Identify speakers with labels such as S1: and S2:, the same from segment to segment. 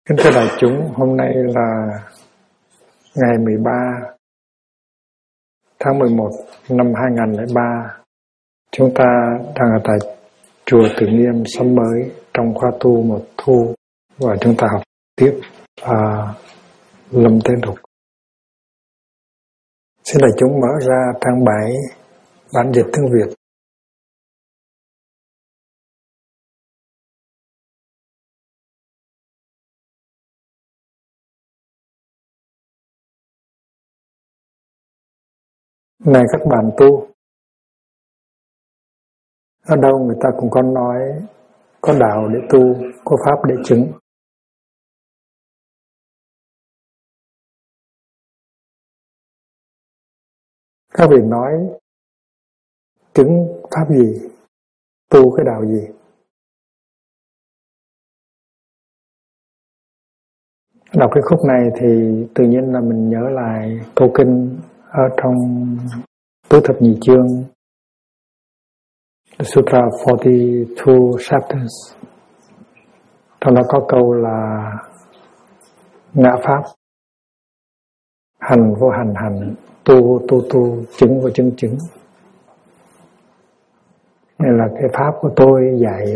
S1: Kính thưa đại chúng, hôm nay là ngày 13 tháng 11 năm 2003. Chúng ta đang ở tại chùa Từ Nghiêm Xóm Mới trong khóa tu một thu, và chúng ta học tiếp Lâm Thế Đục. Xin đại chúng mở ra trang 7 bản dịch tiếng Việt. Này các bạn tu, ở đâu người ta cũng có nói có đạo để tu, có pháp để chứng. Các vị nói chứng pháp gì, tu cái đạo gì? Đọc cái khúc này thì tự nhiên là mình nhớ lại câu kinh ở trong Tứ Thập Nhị Chương, The Sutra 42 Chapters. Trong đó có câu là ngã pháp, hành vô hành hành, tu tu tu, chứng vô chứng chứng. Này là cái pháp của tôi dạy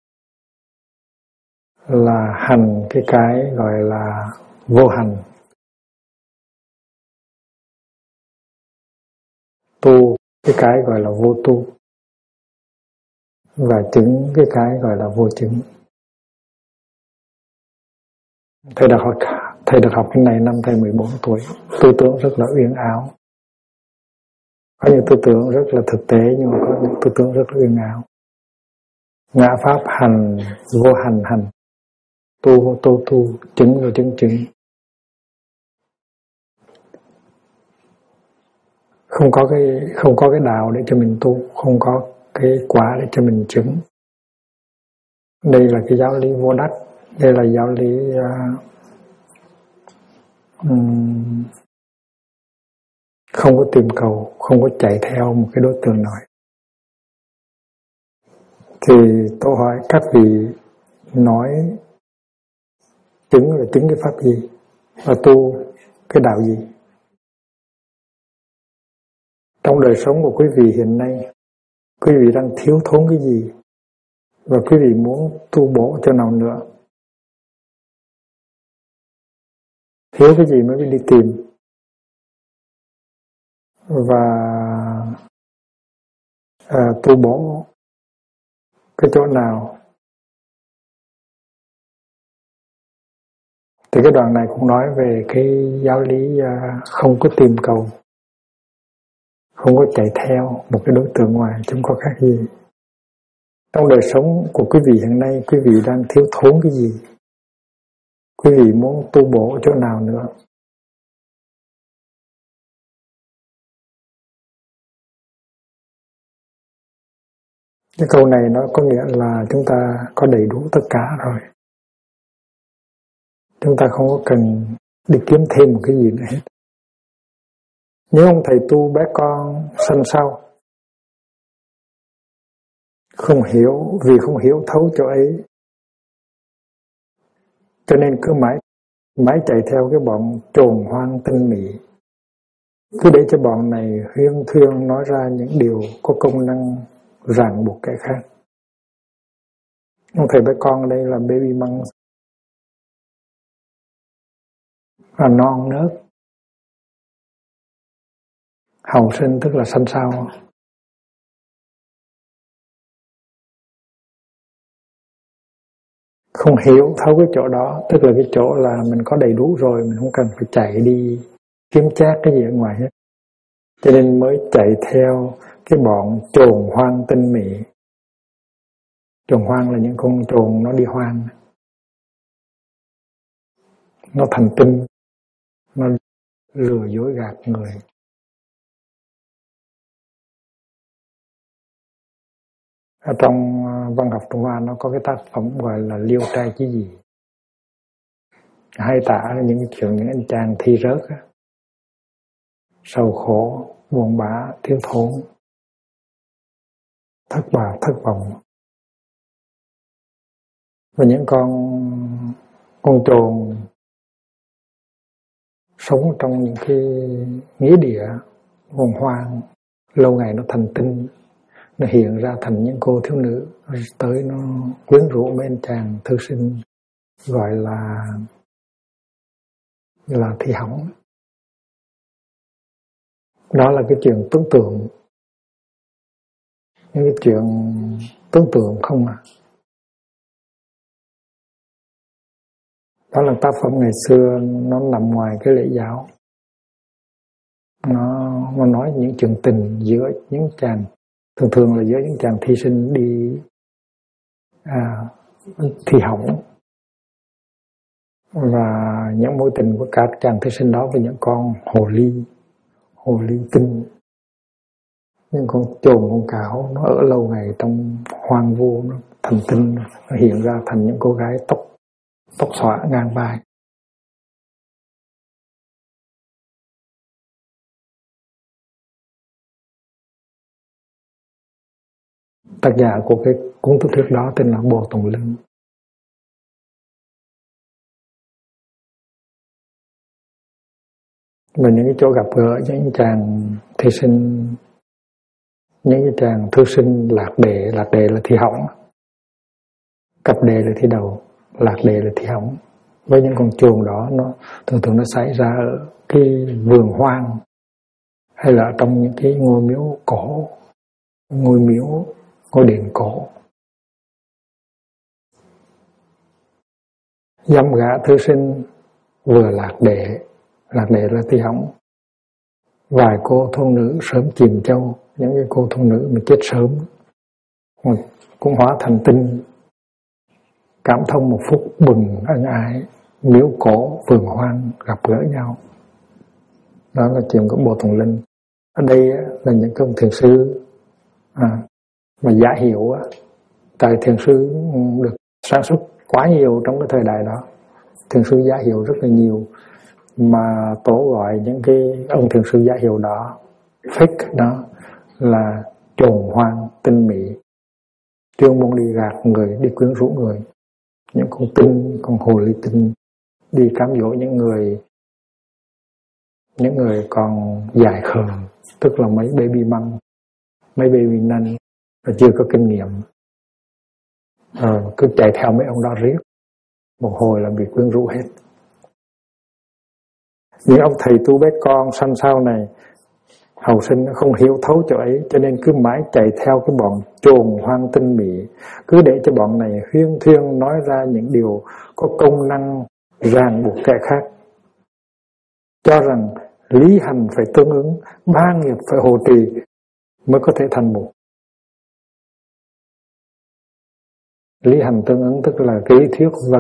S1: là hành cái gọi là vô hành, tu cái gọi là vô tu, và chứng cái gọi là vô chứng. Thầy được học cái này năm thầy 14 tuổi, tư tưởng rất là uyên áo. Có những tư tưởng rất là thực tế, nhưng mà có những tư tưởng rất là uyên áo. Ngã pháp hành, vô hành hành, tu tu tu, chứng vô chứng chứng. Không có cái đạo để cho mình tu, không có cái quả để cho mình chứng. Đây là cái giáo lý vô đắc, đây là giáo lý không có tìm cầu, không có chạy theo một cái đối tượng nào. Thì tôi hỏi các vị nói chứng là chứng cái pháp gì, và tu cái đạo gì? Trong đời sống của quý vị hiện nay, quý vị đang thiếu thốn cái gì, và quý vị muốn tu bổ cho nào nữa? Thiếu cái gì mới đi tìm, và tu bổ cái chỗ nào? Thì cái đoạn này cũng nói về cái giáo lý không có tìm cầu, không có chạy theo một cái đối tượng ngoài, chứ không có khác gì. Trong đời sống của quý vị hiện nay, quý vị đang thiếu thốn cái gì? Quý vị muốn tu bổ chỗ nào nữa? Cái câu này nó có nghĩa là chúng ta có đầy đủ tất cả rồi. Chúng ta không có cần đi kiếm thêm một cái gì nữa hết. Nếu ông thầy tu bé con sanh sau, không hiểu, vì không hiểu thấu chỗ ấy, cho nên cứ mãi chạy theo cái bọn trồn hoang tinh mị, cứ để cho bọn này huyên thuyên nói ra những điều có công năng ràng buộc cái khác. Ông thầy bé con đây là baby monk, là non nớt, hậu sinh tức là sanh sau. Không hiểu thấu cái chỗ đó, tức là cái chỗ là mình có đầy đủ rồi, mình không cần phải chạy đi kiếm chác cái gì ở ngoài hết. Cho nên mới chạy theo cái bọn trồn hoang tinh mị. Trồn hoang là những con trồn nó đi hoang, nó thành tinh, nó lừa dối gạt người. Ở trong văn học Trung Hoa nó có cái tác phẩm gọi là Liêu trai chí gì, hay tả những cái chuyện những anh chàng thi rớt á, sầu khổ, buồn bã, thiếu thốn, thất vọng. Và những con Con trồn sống trong những cái nghĩa địa vùng hoang, lâu ngày nó thành tinh, nó hiện ra thành những cô thiếu nữ, tới nó quyến rũ mấy anh chàng thư sinh, gọi là thi hỏng. Đó là cái chuyện tưởng tượng, những cái chuyện tưởng tượng không à. Đó là tác phẩm ngày xưa, nó nằm ngoài cái lễ giáo. Nó nói những chuyện tình giữa những chàng, thường là giữa những chàng thi sinh đi thi hỏng, và những mối tình của các chàng thí sinh đó với những con hồ ly tinh, những con chồn, con cảo, nó ở lâu ngày trong hoang vu, nó thành tinh, nó hiện ra thành những cô gái tóc xõa ngang vai. Tác giả của cái cuốn tiểu thuyết đó tên là Bồ Tùng Lưng. Và những cái chỗ gặp gỡ những chàng thi sinh, những cái chàng thư sinh lạc đề là thi hỏng, cặp đề là thi đầu, lạc đề là thi hỏng. Với những con chuồng đó, nó thường nó xảy ra ở cái vườn hoang, hay là trong những cái ngôi miếu cổ, ngôi đền cổ. Dăm gã thư sinh vừa lạc đề là thi hỏng. Vài cô thôn nữ sớm chìm châu, những cái cô thôn nữ mà chết sớm cũng hóa thành tinh, cảm thông một phút bừng ân ái, miếu cổ vườn hoang gặp gỡ nhau. Đó là chuyện của Bồ Tùng Linh. Ở đây là những công thiền sư mà giả hiệu. Tại thiền sư được sản xuất quá nhiều trong cái thời đại đó, thiền sư giả hiệu rất là nhiều, mà Tổ gọi những cái ông thiền sư giả hiệu đó, fake đó, là chồn hoang tinh mỹ, chuyên môn đi gạt người, đi quyến rũ người. Những con tinh, con hồ ly tinh đi cám dỗ những người còn dại khờ, tức là mấy baby măng, mấy baby năn, và chưa có kinh nghiệm, cứ chạy theo mấy ông đó riết, một hồi là bị quyến rũ hết. Những ông thầy tu bé con sanh sau này, hậu sinh không hiểu thấu chỗ ấy, cho nên cứ mãi chạy theo cái bọn chồn hoang tinh mỹ, cứ để cho bọn này huyên thuyên nói ra những điều có công năng ràng buộc kẻ khác, cho rằng lý hành phải tương ứng, ba nghiệp phải hộ trì mới có thể thành một. Lý hành tương ứng tức là cái lý thuyết và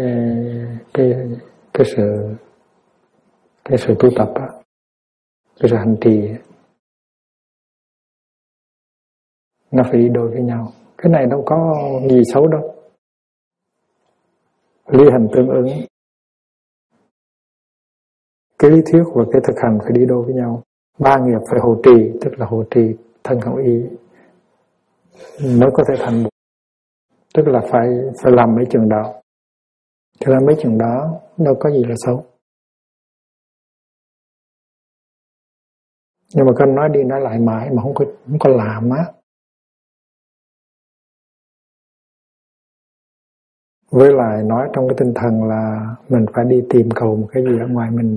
S1: cái sự tu tập, cái sự hành trì, nó phải đi đôi với nhau. Cái này đâu có gì xấu đâu. Lý hành tương ứng, cái lý thuyết và cái thực hành phải đi đôi với nhau. Ba nghiệp phải hộ trì, tức là hộ trì thân khẩu ý mới có thể thành một. Tức là phải làm mấy chừng đó. Thì làm mấy chừng đó đâu có gì là xấu. Nhưng mà cái nói đi nói lại mãi mà không có làm á. Với lại nói trong cái tinh thần là mình phải đi tìm cầu một cái gì ở ngoài mình.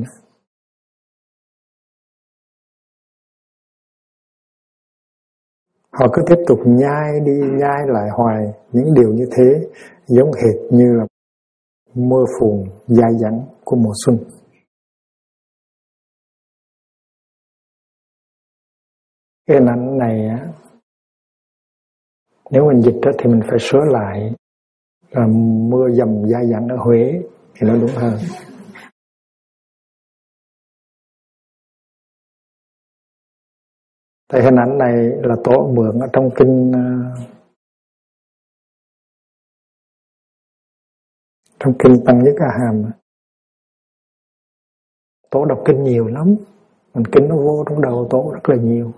S1: Họ cứ tiếp tục nhai đi nhai lại hoài những điều như thế, giống hệt như là mưa phùn dai dẳng của mùa xuân. Cái hình ảnh này á, nếu mình dịch đó thì mình phải sửa lại là mưa dầm dai dẳng ở Huế thì nó đúng hơn. Tại hình ảnh này là Tổ mượn ở trong kinh Tăng Nhất A Hàm. Tổ đọc kinh nhiều lắm, mình kinh nó vô trong đầu Tổ rất là nhiều.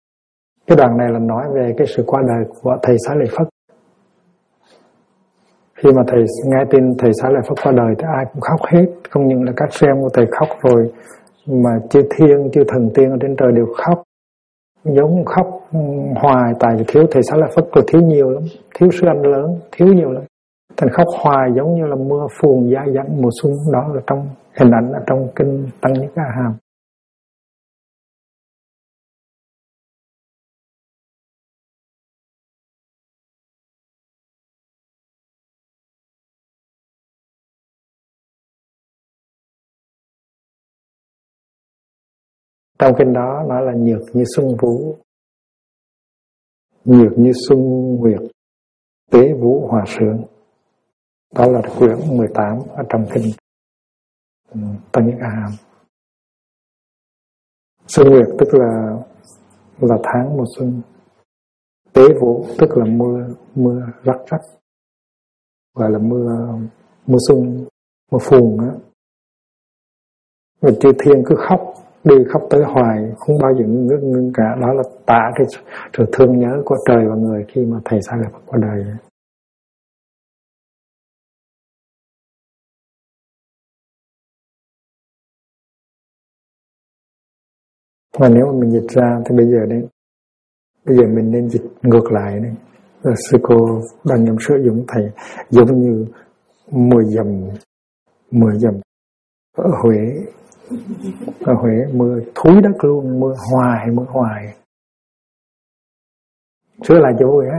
S1: Cái đoạn này là nói về cái sự qua đời của thầy Xá Lợi Phất. Khi mà thầy nghe tin thầy Xá Lợi Phất qua đời thì ai cũng khóc hết, không những là các sư em của thầy khóc rồi mà chư thiên, chư thần tiên ở trên trời đều khóc, giống khóc hoài, tại vì thiếu thầy Xá Lợi Phất, rồi thiếu nhiều lắm, thiếu sư anh lớn, thiếu nhiều lắm. Thành khóc hoài giống như là mưa phùn giá dẳng mùa xuân. Đó là trong hình ảnh ở trong kinh Tăng Nhất A Hàm. Trong kinh đó nói là nhược như xuân vũ, nhược như xuân nguyệt, tế vũ hòa sướng. Đó là quyển 18 ở trong kinh Tăng Nhất A Hàm. Xuân nguyệt tức là tháng mùa xuân, tế vũ tức là mưa rắc rắc, gọi là mùa xuân, mùa phùn á. Và chư thiên cứ khóc, đi khóc tới hoài, không bao giờ ngưng cả. Đó là tả cái sự thương nhớ của trời và người khi mà thầy Xá Lợi Phất qua đời. Mà nếu mà mình dịch ra thì bây giờ mình nên dịch ngược lại đi. Sư cô đang nhầm sử dụng thầy giống như mưa dầm ở Huế mưa thúi đất luôn, mưa hoài. Sửa lại cho vui á.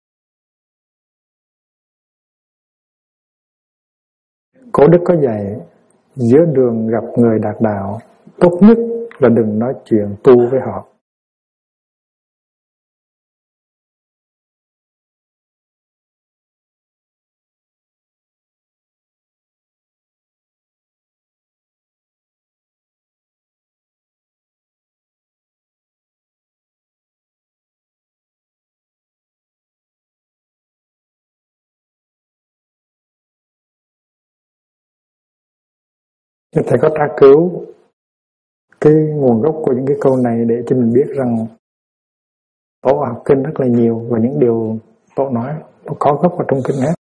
S1: Cổ đức có dạy, giữa đường gặp người đạt đạo, tốt nhất là đừng nói chuyện tu với họ. Thầy có tra cứu cái nguồn gốc của những cái câu này để cho mình biết rằng Tổ học kinh rất là nhiều và những điều Tổ nói nó có gốc ở trong kinh hết.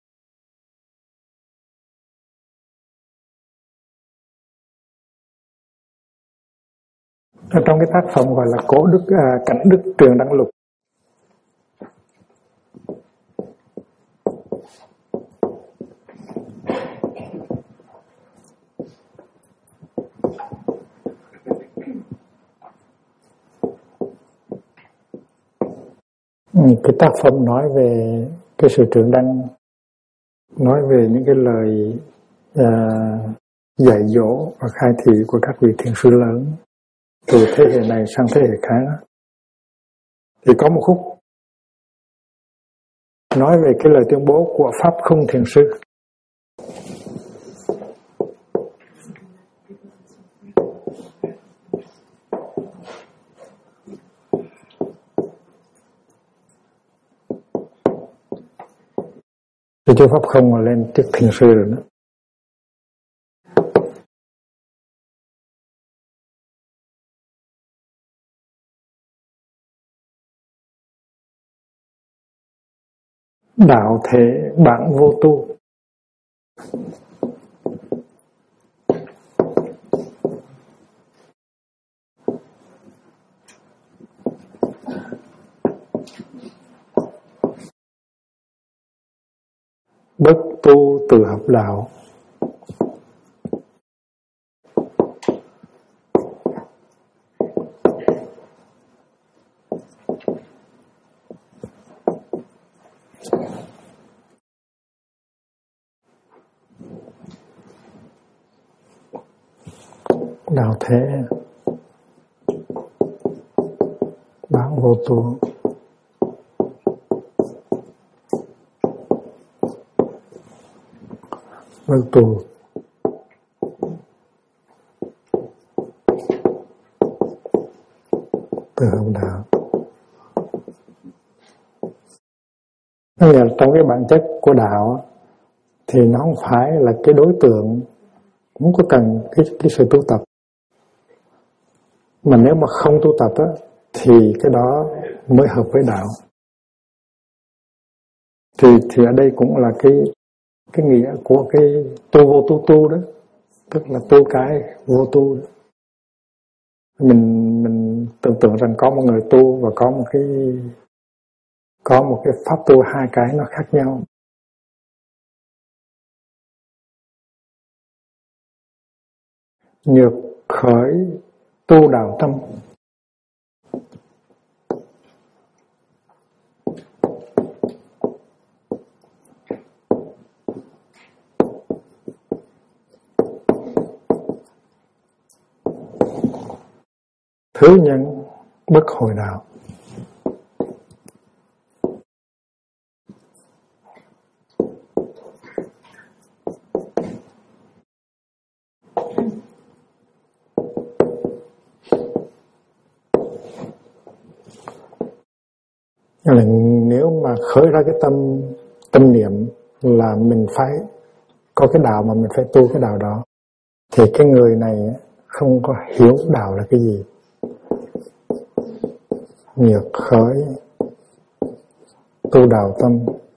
S1: Ở trong cái tác phẩm gọi là Cảnh Đức Truyền Đăng Lục, cái tác phẩm nói về cái sự trưởng đăng, nói về những cái lời dạy dỗ và khai thị của các vị thiền sư lớn từ thế hệ này sang thế hệ khác. Thì có một khúc nói về cái lời tuyên bố của Pháp Không Thiền Sư. Thì chú Pháp Không mà lên chức thiền sư rồi đó. Đạo thể bản vô tu, bất tu từ học đạo. Đạo thể bản vô tu, bất tu từ học đạo. Tức là trong cái bản chất của đạo thì nó không phải là cái đối tượng cũng có cần cái sự tu tập, mà nếu mà không tu tập á, thì cái đó mới hợp với đạo. Thì ở đây cũng là cái cái nghĩa của cái tu vô tu đó, tức là tu cái vô tu đó. Mình tưởng tượng rằng có một người tu và có một cái pháp tu, hai cái nó khác nhau. Nhược khởi tu đạo tâm. Thứ nhân bất hồi đạo. Là nếu mà khởi ra cái tâm niệm là mình phải có cái đạo mà mình phải tu cái đạo đó, thì cái người này không có hiểu đạo là cái gì. Nhược khởi tu đạo tâm.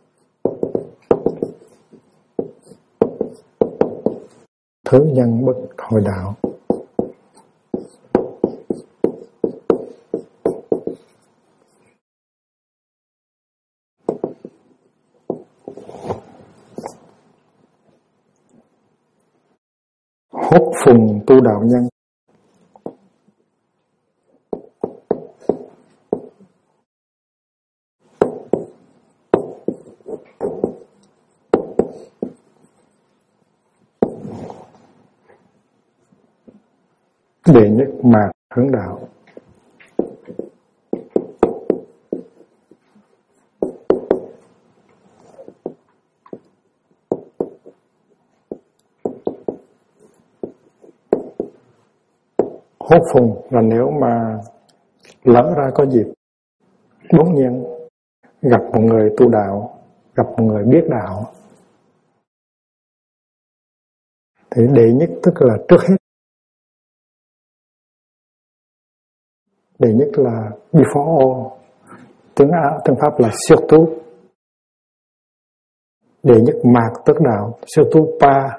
S1: Thứ nhân bất hồi đạo. Hốt phùng tu đạo nhân. Đệ nhất mạc hướng đạo. Hốt phùng là nếu mà lỡ ra có dịp bỗng nhiên gặp một người tu đạo, gặp một người biết đạo, thì đệ nhất tức là trước hết, đệ nhất là before all, tiếng Pháp là surtout. Đệ nhất mạc tức đạo, surtout pas.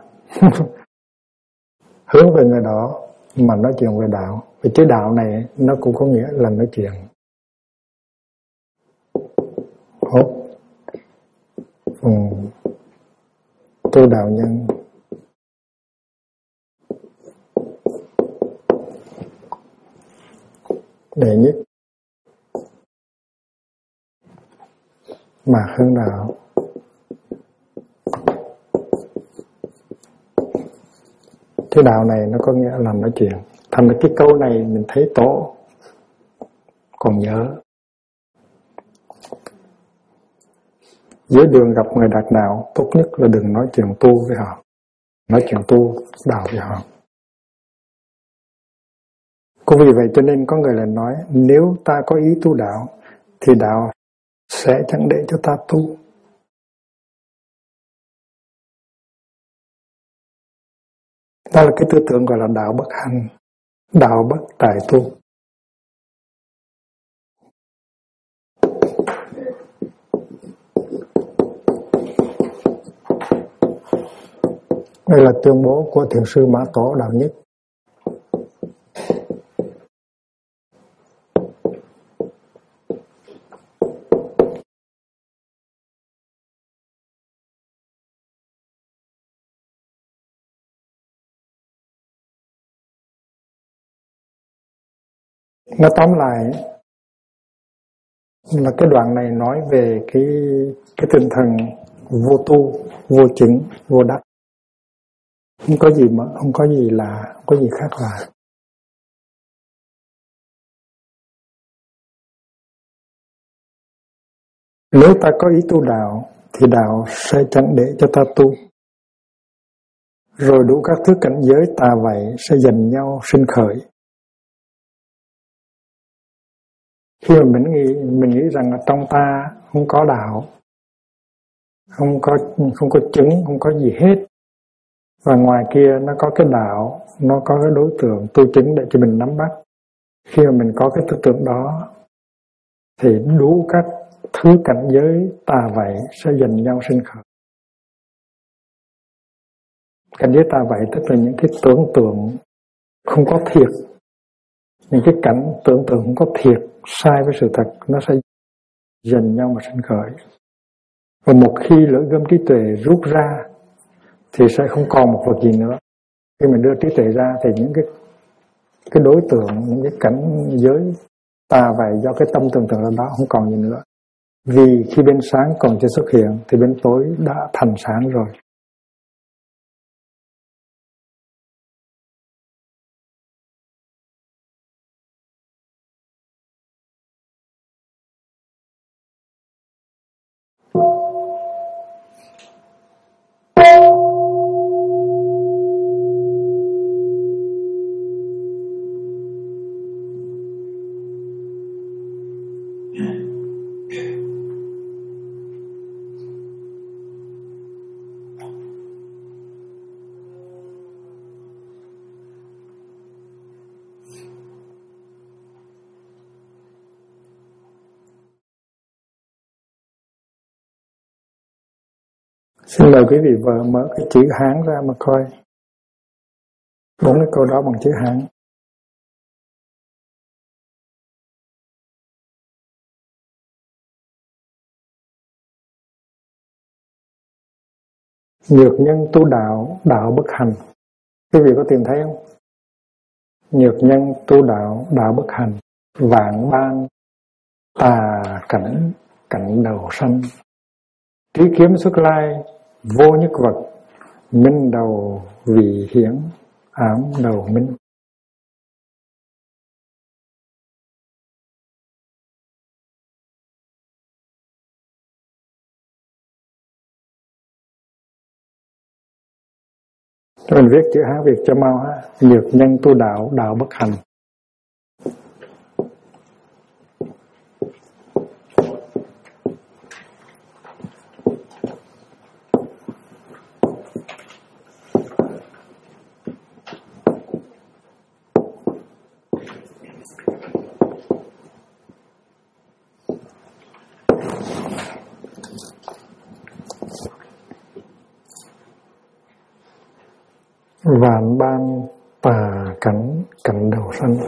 S1: Hướng về người đó mà nói chuyện về đạo. Vì chữ đạo này nó cũng có nghĩa là nói chuyện. Hốt tu đạo nhân. Đệ nhất mà hướng đạo. Cái đạo này nó có nghĩa là nói chuyện. Thành ra cái câu này mình thấy tổ còn nhớ. Dưới đường gặp người đạt đạo, tốt nhất là đừng nói chuyện tu với họ, nói chuyện tu đạo với họ. Cũng vì vậy cho nên có người lại nói, nếu ta có ý tu đạo thì đạo sẽ chẳng để cho ta tu. Đó là cái tư tưởng gọi là đạo bất hành, đạo bất tại tu. Đây là tuyên bố của Thiền sư Mã Tổ Đạo Nhất. Nó tóm lại là cái đoạn này nói về cái tinh thần vô tu, vô chứng, vô đắc. Không có gì mà không có gì là không có gì khác lạ. Nếu ta có ý tu đạo thì đạo sẽ chẳng để cho ta tu. Rồi đủ các thứ cảnh giới tà vậy sẽ giành nhau sinh khởi. Khi mà mình nghĩ rằng ở trong ta không có đạo, không có chứng, không có gì hết, và ngoài kia nó có cái đạo, nó có cái đối tượng tu chứng để cho mình nắm bắt. Khi mà mình có cái tư tưởng đó thì đủ các thứ cảnh giới tà vậy sẽ giành nhau sinh khởi. cảnh giới ta vậy tức là những cái tưởng tượng không có thiệt, những cái cảnh tưởng tượng không có thiệt, sai với sự thật, nó sẽ dần nhau mà sinh khởi. Và một khi lưỡi gươm trí tuệ rút ra thì sẽ không còn một vật gì nữa. Khi mình đưa trí tuệ ra thì những cái đối tượng, những cái cảnh giới ta vậy do cái tâm tưởng tượng đó không còn gì nữa. Vì khi bên sáng còn chưa xuất hiện thì bên tối đã thành sáng rồi. Xin mời quý vị vợ mở cái chữ Hán ra mà coi. 4 cái câu đó bằng chữ Hán. Nhược nhân tu đạo, đạo bất hành. Quý vị có tìm thấy không? Nhược nhân tu đạo, đạo bất hành. Vạn ban tà cảnh, cảnh đầu sanh. Trí kiếm xuất lai, vô nhất vật. Minh đầu vị hiển, ám đầu minh. Mình viết chữ Hán Việt cho mau ha. Nhược nhân tu đạo, đạo bất hành. Vạn ban tà cảnh, cảnh đầu sanh.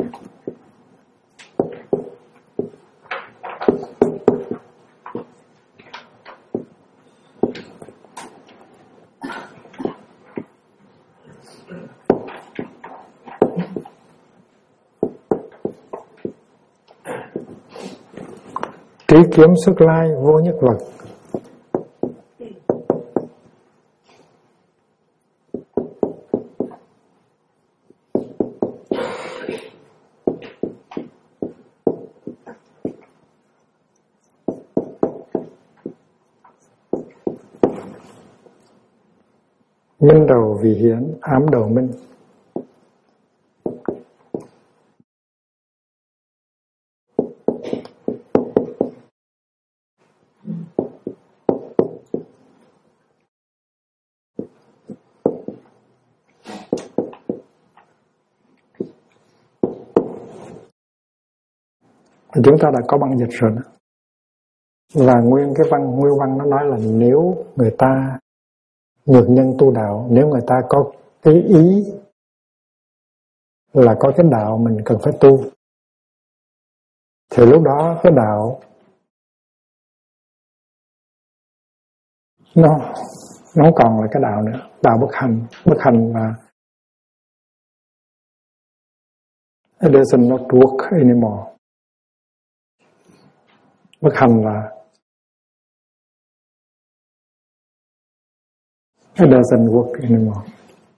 S1: Trí kiếm xuất lai, vô nhất vật. Minh đầu vị hiển, ám đầu minh. Chúng ta đã có băng dịch rồi đó. Là nguyên văn nó nói là nếu người ta nhược nhân tu đạo, nếu người ta có cái ý là có cái đạo mình cần phải tu, thì lúc đó cái đạo nó không còn là cái đạo nữa. Đạo bất hành là it doesn't not work anymore. Bất hành là it doesn't work anymore.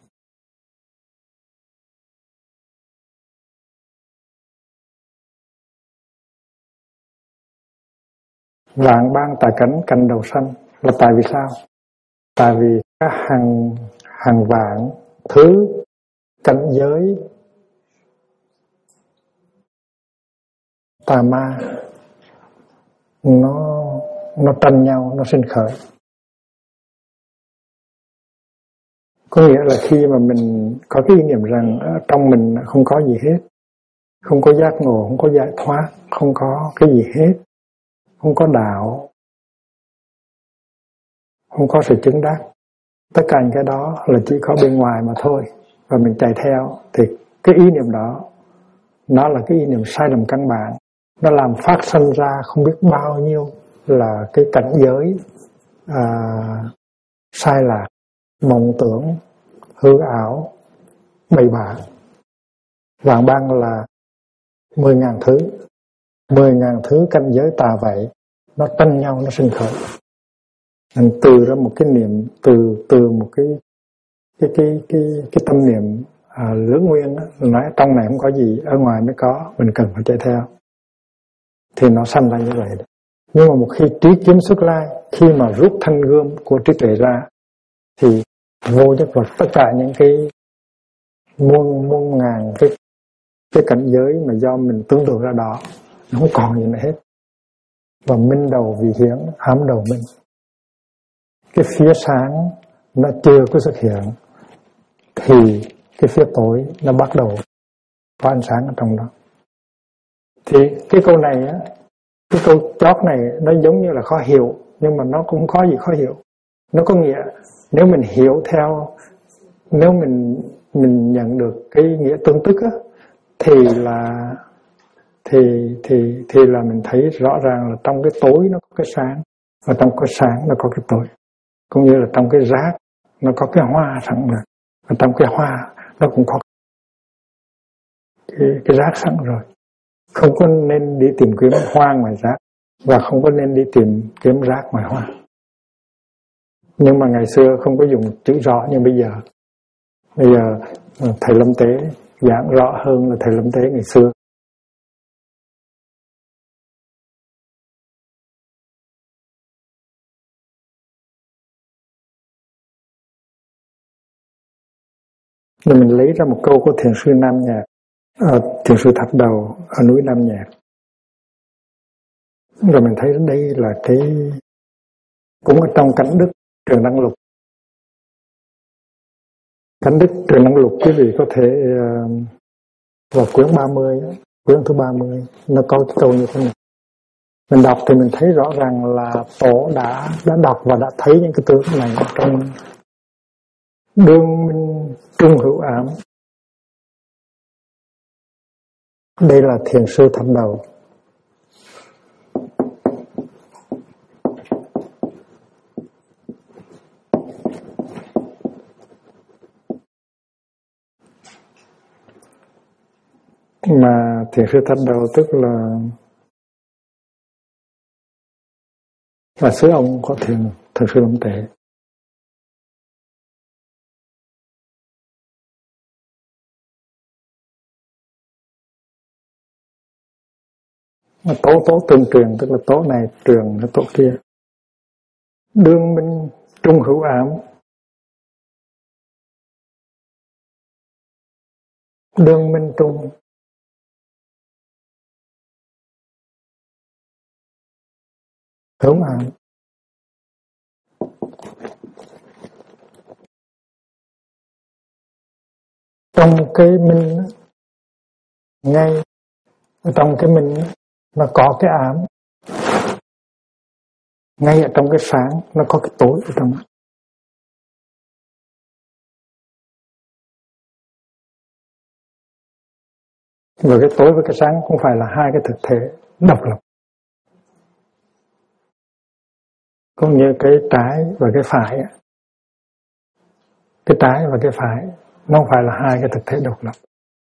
S1: Vạn ban tà cảnh, cảnh đầu sanh là tại vì sao? Tại vì các hàng vạn thứ cảnh giới tà ma nó tranh nhau, nó sinh khởi. Có nghĩa là khi mà mình có cái ý niệm rằng trong mình không có gì hết, không có giác ngộ, không có giải thoát, không có cái gì hết, không có đạo, không có sự chứng đắc, Tất cả những cái đó là chỉ có bên ngoài mà thôi, và mình chạy theo thì cái ý niệm đó nó là cái ý niệm sai lầm căn bản, nó làm phát sinh ra không biết bao nhiêu là cái cảnh giới sai lạc, mộng tưởng, hư ảo, bậy bạ. Vạn bang là 10.000 thứ, 10.000 thứ cảnh giới tà vậy, nó tranh nhau, nó sinh khởi. Mình từ ra một cái niệm, từ một cái tâm niệm lưỡng nguyên đó, nói trong này không có gì, ở ngoài mới có, mình cần phải chạy theo, thì nó sanh ra như vậy. Nhưng mà một khi trí kiến xuất lai, khi mà rút thanh gươm của trí tuệ ra, thì vô nhất vật tất cả những cái muôn ngàn cái cảnh giới mà do mình tưởng tượng ra đó, nó không còn gì nữa hết. Và minh đầu vì hiển, ám đầu minh. Cái phía sáng nó chưa có xuất hiện, thì cái phía tối nó bắt đầu có ánh sáng ở trong đó. Thì cái câu này á, cái câu chót này nó giống như là khó hiểu, nhưng mà nó cũng có gì khó hiểu. Nó có nghĩa, nếu mình hiểu theo, nếu mình nhận được cái nghĩa tương tức á, thì là mình thấy rõ ràng là trong cái tối nó có cái sáng, và trong cái sáng nó có cái tối. Cũng như là trong cái rác nó có cái hoa sẵn rồi, và trong cái hoa nó cũng có cái rác sẵn rồi. Không có nên đi tìm kiếm hoa ngoài rác, và không có nên đi tìm kiếm rác ngoài hoa. Nhưng mà ngày xưa không có dùng chữ rõ như bây giờ. Bây giờ thầy Lâm Tế giảng rõ hơn là thầy Lâm Tế ngày xưa. Nên mình lấy ra một câu của Thiền sư Nam Nhạc, Thiền sư Thạch Đầu ở núi Nam Nhạc. Rồi mình thấy đây là cái cũng ở trong Cảnh Đức Truyền Đăng Lục. Cảnh Đức Truyền Đăng Lục quý vị có thể vào quyển 30, quyển thứ 30, nó có cái câu như thế này. Mình đọc thì mình thấy rõ ràng là Tổ đã đọc và đã thấy những cái tướng này trong đương minh trung hữu ám. Đây là Thiền sư Thạch Đầu. Mà Thiền sư Thạch Đầu tức là xứ ông có Thiền sư Lâm Tế. Tố tương truyền, tức là tố này truyền nó tố kia. Đương minh trung hữu ám. Đương minh trung hữu ám. Trong cái minh, ngay trong cái minh nó có cái ám, ngay ở trong cái sáng nó có cái tối ở trong đó. Và cái tối với cái sáng không phải là hai cái thực thể độc lập, cũng như cái trái và cái phải. Cái trái và cái phải nó không phải là hai cái thực thể độc lập.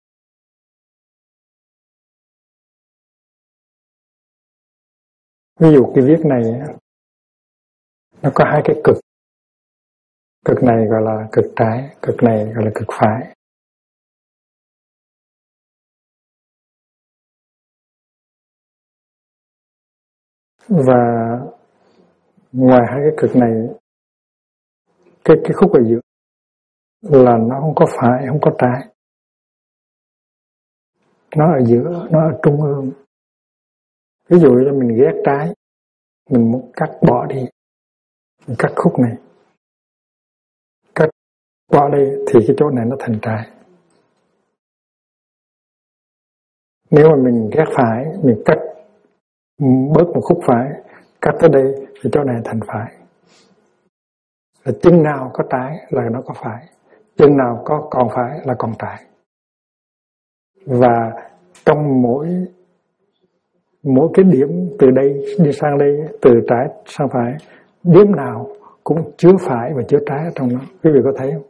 S1: Ví dụ cái viết này nó có hai cái cực. Cực này gọi là cực trái, cực này gọi là cực phải. Và ngoài hai cái cực này, cái khúc ở giữa là nó không có phải, không có trái. Nó ở giữa, nó ở trung ương. Ví dụ như mình ghét trái, mình muốn cắt bỏ đi, mình cắt khúc này, cắt bỏ đi thì cái chỗ này nó thành trái. Nếu mà mình ghét phải, mình cắt bớt một khúc phải, cắt tới đây thì chỗ này thành phải. là chừng nào có trái là nó có phải, chừng nào có còn phải là còn trái. Và trong mỗi cái điểm từ đây đi sang đây, từ trái sang phải, điểm nào cũng chứa phải và chứa trái ở trong nó. Quý vị có thấy không?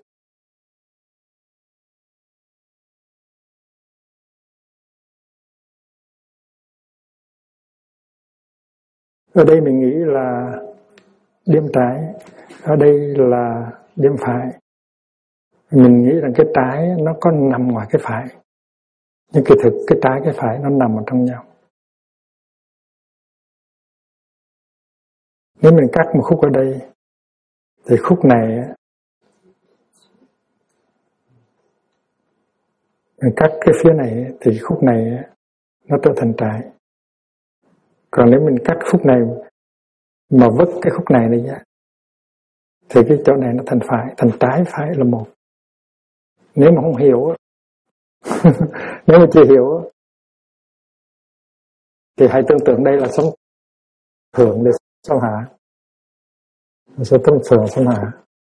S1: Ở đây mình nghĩ là điểm trái, ở đây là điểm phải. Mình nghĩ rằng cái trái nó có nằm ngoài cái phải, nhưng kỳ thực cái trái cái phải nó nằm ở trong nhau. Nếu mình cắt một khúc ở đây thì khúc này mình cắt cái phía này thì khúc này nó trở thành trái. Còn nếu mình cắt khúc này mà vứt cái khúc này đi ra thì cái chỗ này nó thành phải, thành trái phải là một. Nếu mà không hiểu nếu mà chưa hiểu thì hãy tưởng tượng đây là sống thượng để sống hạ, sẽ tâm thượng sống hạ.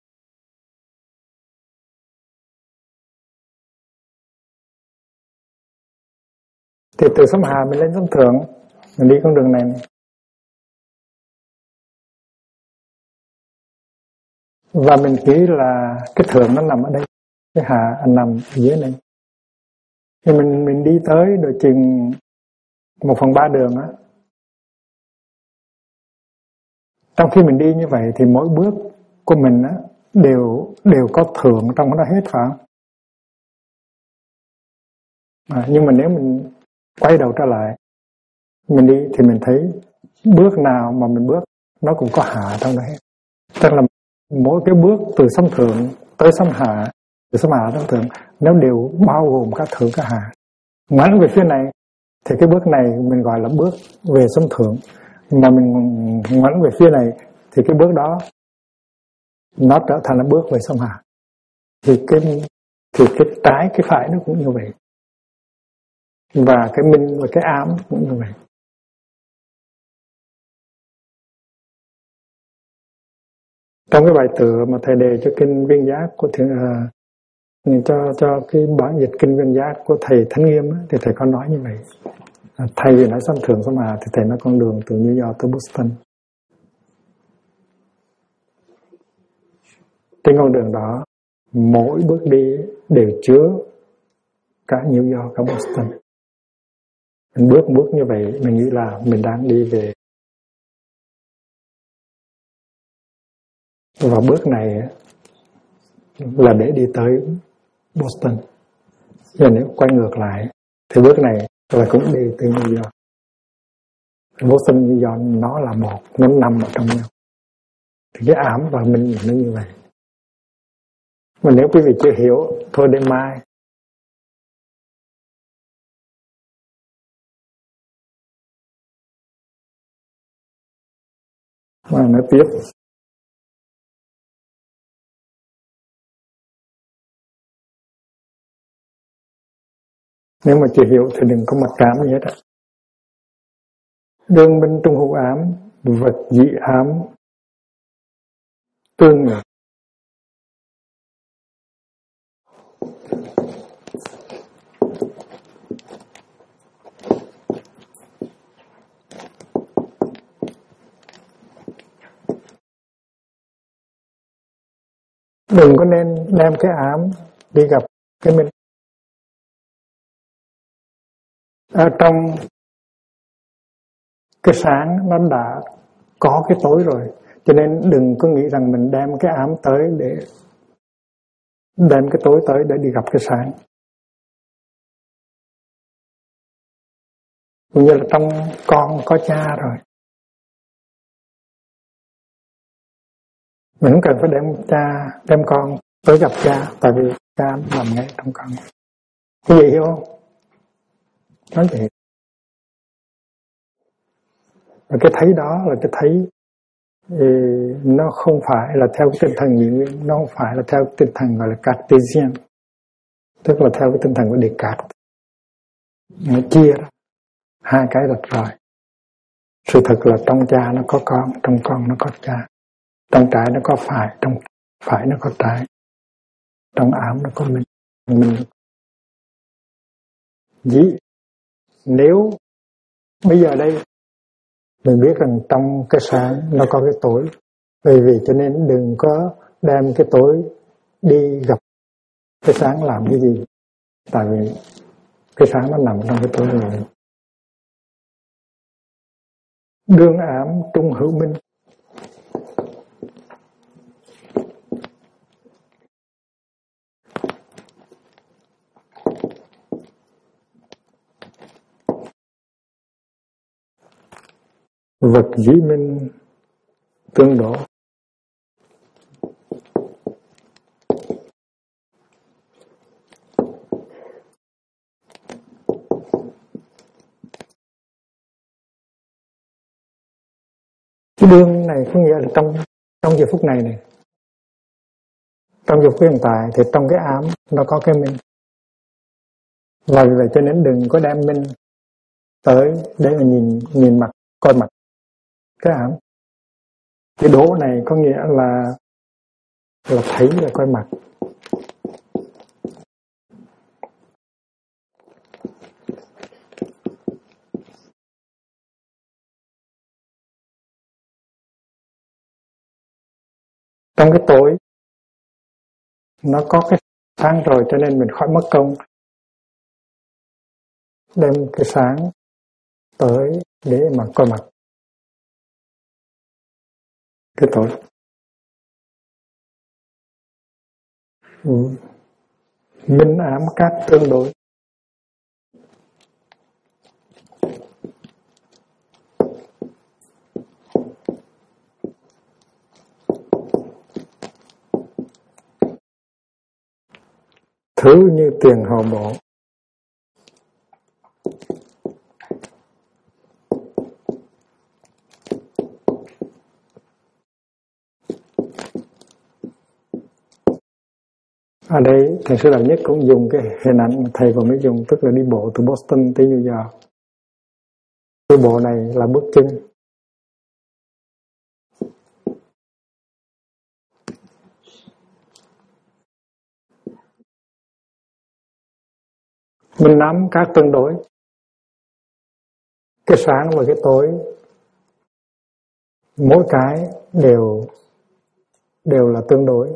S1: Thì từ sống hạ mình lên sống thượng, mình đi con đường này. Và mình nghĩ là cái thượng nó nằm ở đây, cái hạ nằm ở dưới này. Thì mình đi tới đội chừng 1/3 đường á. Trong khi mình đi như vậy thì mỗi bước của mình á đều có thượng trong đó hết, phải không? Nhưng mà nếu mình quay đầu trở lại, mình đi thì mình thấy bước nào mà mình bước nó cũng có hạ trong đó hết. Tức là mỗi cái bước từ sống thượng tới sống hạ, từ sống hạ tới sống thượng, nó đều bao gồm cả thượng cả hạ. Ngoảnh về phía này thì cái bước này mình gọi là bước về sống thượng, mà mình ngoảnh về phía này thì cái bước đó nó trở thành là bước về sống hạ. Thì cái trái cái phải nó cũng như vậy, và cái minh và cái ám cũng như vậy. Trong cái bài tựa mà thầy đề cho kinh Viên Giác của cho cái bản dịch kinh Viên Giác của thầy Thánh Nghiêm á, thì thầy có nói như vậy. Thay vì nói sống thượng sống hạ thì thầy nói con đường từ New York tới Boston. Trên con đường đó, mỗi bước đi đều chứa cả New York, cả Boston. Mình bước như vậy, mình nghĩ là mình đang đi về. Và bước này là để đi tới Boston. Giờ nếu quay ngược lại thì bước này là cũng đi tới New York. Boston, New York nó là một, nó nằm ở trong nhau. Thì cái ám và minh nó như vậy. Mà nếu quý vị chưa hiểu, thôi đến mai. Mà nói tiếp. Nếu mà chưa hiểu thì đừng có mặc cảm gì hết. Đương minh trung hữu ám, vật dị ám, tương ngược. Đừng có nên đem cái ám đi gặp cái minh. Ở trong cái sáng nó đã có cái tối rồi, cho nên đừng có nghĩ rằng mình đem cái ám tới để đem cái tối tới để đi gặp cái sáng. Cũng như là trong con có cha rồi, mình không cần phải đem con tới gặp cha, tại vì cha nằm ngay trong con. Cái gì hiểu không? Nói vậy. Và cái thấy đó là cái thấy nó không phải là theo cái tinh thần nhị nguyên, nó không phải là theo cái tinh thần gọi là Cartesian, tức là theo cái tinh thần của Descartes. Nó chia đó, hai cái rạch ròi. Sự thật là trong cha nó có con, trong con nó có cha, trong trái nó có phải, trong phải nó có trái, trong ảo nó có minh. Dĩ nếu bây giờ đây mình biết rằng trong cái sáng nó có cái tối, vì vậy cho nên đừng có đem cái tối đi gặp cái sáng làm cái gì, tại vì cái sáng nó nằm trong cái tối rồi. Đương ám trung hữu minh. Vật dĩ minh tương đổ. Cái đương này có nghĩa là trong giờ phút này, trong giờ phút hiện tại thì trong cái ám nó có cái minh. Và vì vậy cho nên đừng có đem minh tới để mà nhìn mặt, coi mặt cái ám. Cái đố này có nghĩa là thấy và coi mặt. Trong cái tối nó có cái sáng rồi, cho nên mình khỏi mất công đem cái sáng tới để mà coi mặt cái tối. Minh ám các tương đối. Thứ như tiền hào bộ. Ở đây thầy sư Đạo Nhất cũng dùng cái hình ảnh mà thầy vừa mới dùng, tức là đi bộ từ Boston tới New York. Cái bộ này là bước chân. Mình nắm các tương đối, cái sáng và cái tối mỗi cái đều là tương đối.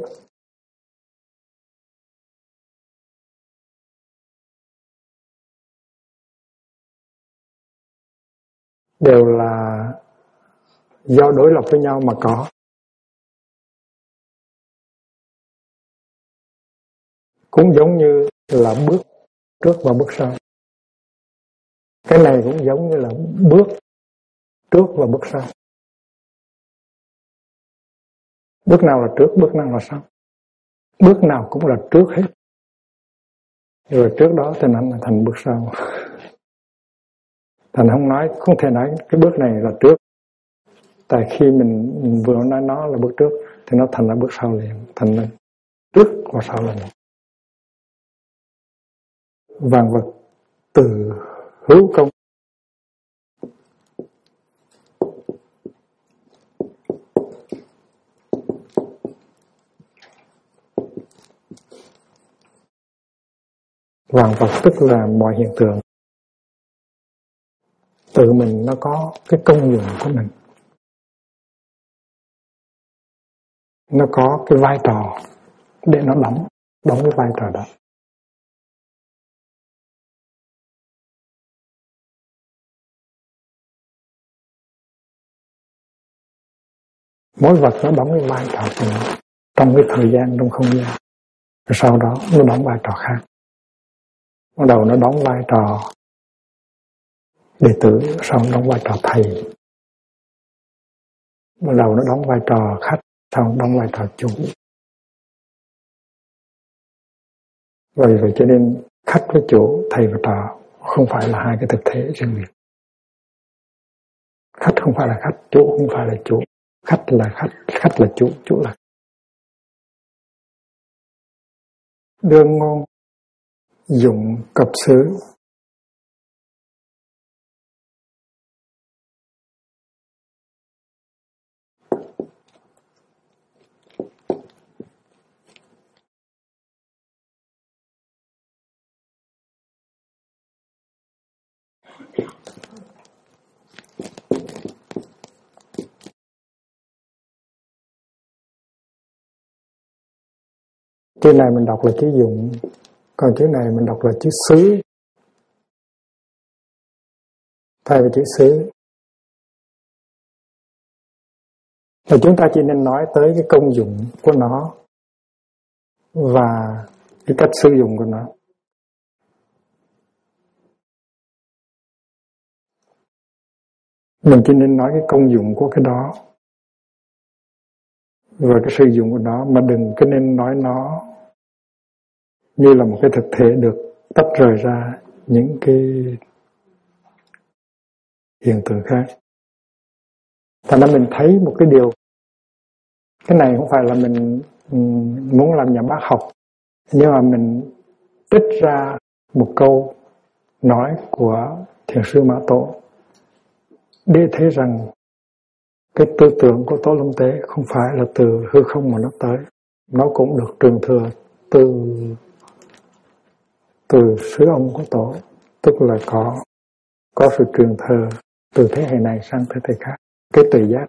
S1: Đều là do đối lập với nhau mà có. Cũng giống như là bước trước và bước sau. Cái này cũng giống như là bước trước và bước sau. Bước nào là trước, bước nào là sau. Bước nào cũng là trước hết. Rồi trước đó thì nó thành bước sau. Thành không thể nói cái bước này là trước. Tại khi mình vừa nói nó là bước trước thì nó thành ra bước sau liền. Thành ra trước và sau là một. Vạn vật từ hữu công. Vạn vật tức là mọi hiện tượng. Tự mình nó có cái công dụng của mình. Nó có cái vai trò để nó đóng cái vai trò đó. Mỗi vật nó đóng cái vai trò của nó trong cái thời gian, trong không gian. Rồi sau đó nó đóng vai trò khác. Bắt đầu nó đóng vai trò đệ tử, sau nó đóng vai trò thầy. Bắt đầu nó đóng vai trò khách, sau nó đóng vai trò chủ. Vì vậy cho nên khách với chủ, thầy và trò không phải là hai cái thực thể riêng biệt. Khách không phải là khách, chủ không phải là chủ. Khách là khách là chủ, chủ là. Đương ngôn dụng cập xứ. Chữ này mình đọc là chữ dụng, còn chữ này mình đọc là chữ xứ, thay vì chữ xứ. Và chúng ta chỉ nên nói tới cái công dụng của nó và cái cách sử dụng của nó. Mình chỉ nên nói cái công dụng của cái đó và cái sử dụng của nó, mà đừng có nên nói nó như là một cái thực thể được tách rời ra những cái hiện tượng khác. Thành ra mình thấy một cái điều, cái này không phải là mình muốn làm nhà bác học, nhưng mà mình trích ra một câu nói của Thiền sư Mã Tổ để thấy rằng cái tư tưởng của Tổ Lâm Tế không phải là từ hư không mà nó tới, nó cũng được truyền thừa từ sứ ông của Tổ, tức là có sự truyền thừa từ thế hệ này sang thế hệ khác, cái tùy giác.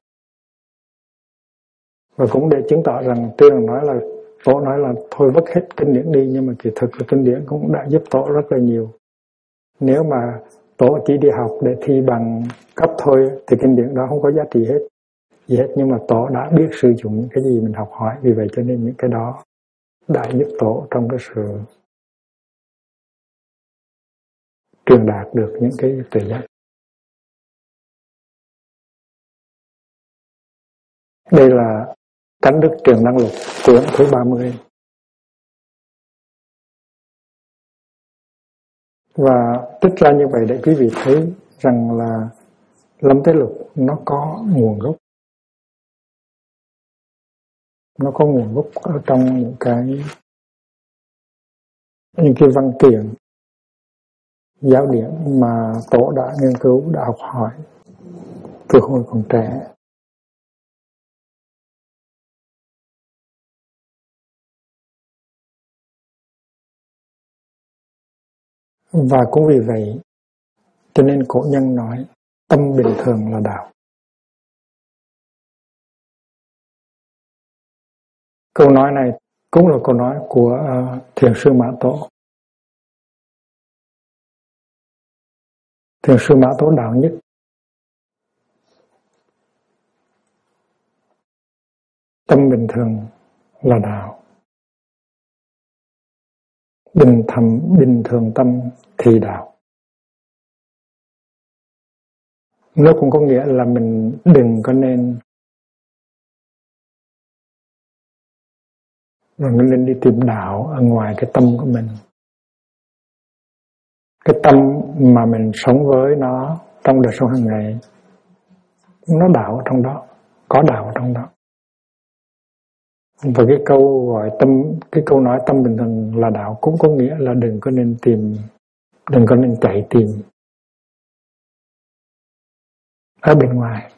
S1: Và cũng để chứng tỏ rằng tuy rằng nói là Tổ nói là thôi vứt hết kinh điển đi, nhưng mà kỳ thực là kinh điển cũng đã giúp Tổ rất là nhiều. Nếu mà Tổ chỉ đi học để thi bằng cấp thôi thì kinh điển đó không có giá trị gì hết, nhưng mà Tổ đã biết sử dụng những cái gì mình học hỏi, vì vậy cho nên những cái đó đã giúp Tổ trong cái sự truyền đạt được những cái tự giác. Đây là Cánh Đức Truyền Năng Lục quyển thứ 30. Và trích ra như vậy để quý vị thấy rằng là Lâm Tế Lục nó có nguồn gốc. Nó có nguồn gốc ở trong những cái văn kiện giáo điển mà Tổ đã nghiên cứu, đã học hỏi từ hồi còn trẻ. Và cũng vì vậy cho nên cổ nhân nói tâm bình thường là đạo. Câu nói này cũng là câu nói của Thiền sư Mã Tổ. Thiền sư Mã Tổ đạo nhất. Tâm bình thường là đạo. Bình thường tâm thì đạo. Nó cũng có nghĩa là mình đừng có nên rồi mình lên đi tìm đạo ở ngoài cái tâm của mình. Cái tâm mà mình sống với nó trong đời sống hàng ngày, nó đạo ở trong đó, có đạo ở trong đó. Và cái câu nói tâm bình thường là đạo cũng có nghĩa là đừng có nên chạy tìm ở bên ngoài.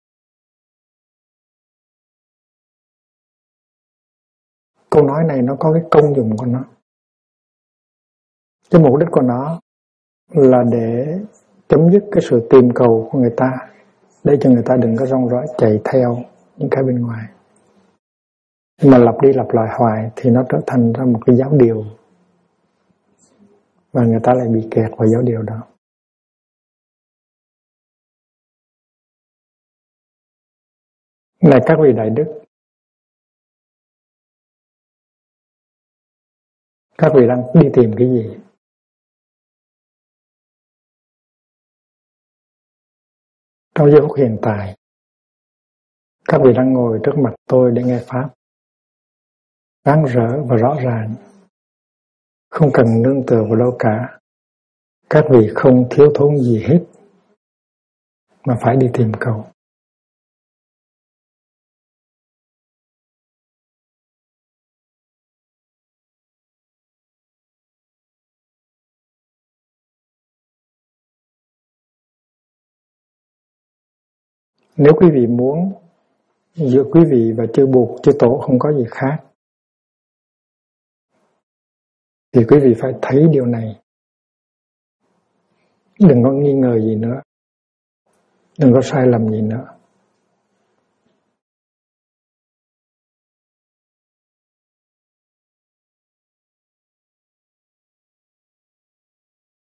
S1: Câu nói này nó có cái công dụng của nó. Cái mục đích của nó là để chấm dứt cái sự tìm cầu của người ta, để cho người ta đừng có rong rỏi chạy theo những cái bên ngoài. Nhưng mà lặp đi lặp lại hoài thì nó trở thành ra một cái giáo điều, và người ta lại bị kẹt vào giáo điều đó. Này các vị đại đức, các vị đang đi tìm cái gì? Trong giây phút hiện tại, các vị đang ngồi trước mặt tôi để nghe Pháp, ráng rỡ và rõ ràng, không cần nương tựa vào đâu cả. Các vị không thiếu thốn gì hết, mà phải đi tìm cầu. Nếu quý vị muốn, giữa quý vị và chư Bụt, chư Tổ không có gì khác, thì quý vị phải thấy điều này. Đừng có nghi ngờ gì nữa, đừng có sai lầm gì nữa.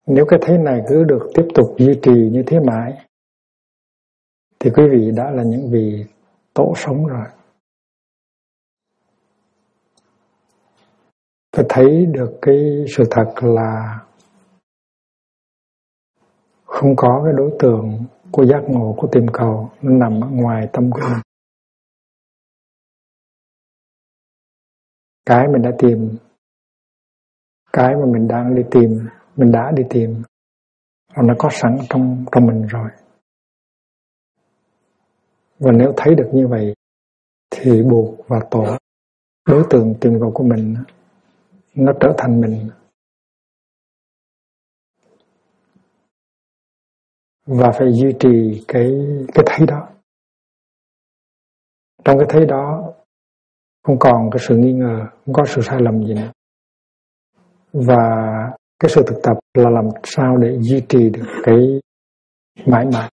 S1: Nếu cái thấy này cứ được tiếp tục duy trì như thế mãi thì quý vị đã là những vị tổ sống rồi. Phải thấy được cái sự thật là không có cái đối tượng của giác ngộ, của tìm cầu, nó nằm ở ngoài tâm của mình. Cái mình đã tìm, cái mà mình đang đi tìm, mình đã đi tìm, nó có sẵn trong mình rồi. Và nếu thấy được như vậy thì buộc và tổ đối tượng tìm cầu của mình nó trở thành mình. Và phải duy trì cái thấy đó. Trong cái thấy đó không còn cái sự nghi ngờ, không có sự sai lầm gì nữa. Và cái sự thực tập là làm sao để duy trì được cái mãi mãi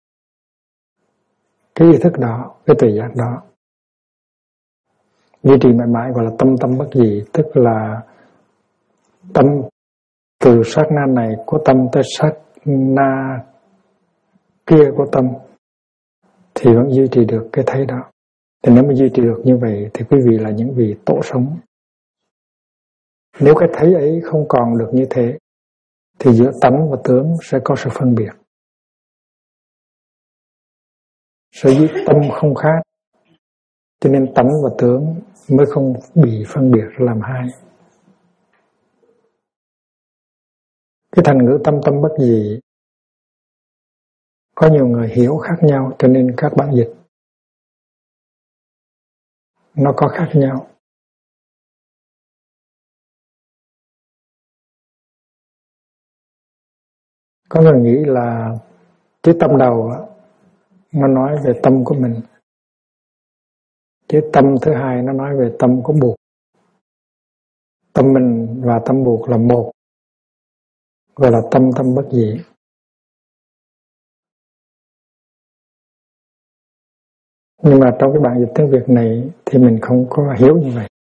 S1: cái ý thức đó, cái tuệ giác đó. Duy trì mãi mãi gọi là tâm tâm bất dị, tức là tâm từ sát na này của tâm tới sát na kia của tâm thì vẫn duy trì được cái thấy đó. Thì nếu mà duy trì được như vậy thì quý vị là những vị tổ sống. Nếu cái thấy ấy không còn được như thế thì giữa tánh và tướng sẽ có sự phân biệt. Sở dĩ tâm không khác cho nên tánh và tướng mới không bị phân biệt làm hai. Cái thành ngữ tâm tâm bất dị có nhiều người hiểu khác nhau, cho nên các bạn dịch nó có khác nhau. Có người nghĩ là cái tâm đầu nó nói về tâm của mình, cái tâm thứ hai nó nói về tâm của Bụt. Tâm mình và tâm Bụt là một, gọi là tâm tâm bất dị. Nhưng mà trong cái bản dịch tiếng Việt này thì mình không có hiểu như vậy.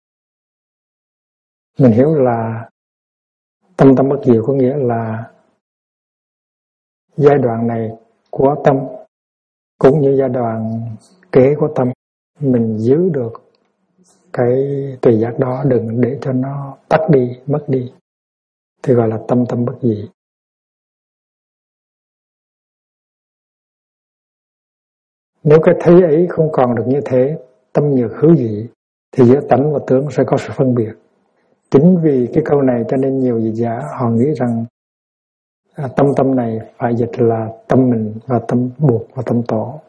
S1: Mình hiểu là tâm tâm bất dị có nghĩa là giai đoạn này của tâm cũng như giai đoạn kế của tâm, mình giữ được cái tuệ giác đó, đừng để cho nó tắt đi, mất đi, thì gọi là tâm tâm bất dị. Nếu cái thấy ấy không còn được như thế, tâm nhược hữu dị, thì giữa tánh và tướng sẽ có sự phân biệt. Chính vì cái câu này cho nên nhiều dịch giả họ nghĩ rằng tâm tâm này phải dịch là tâm mình và tâm Bụt và tâm tổ.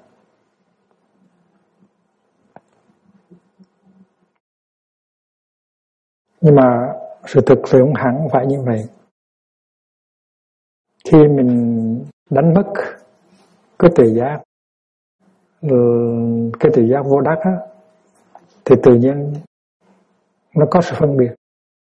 S1: Nhưng mà sự thực sự không hẳn phải như vậy. Khi mình đánh mất cái tuệ giác, cái tuệ giác vô đắc á, thì tự nhiên nó có sự phân biệt.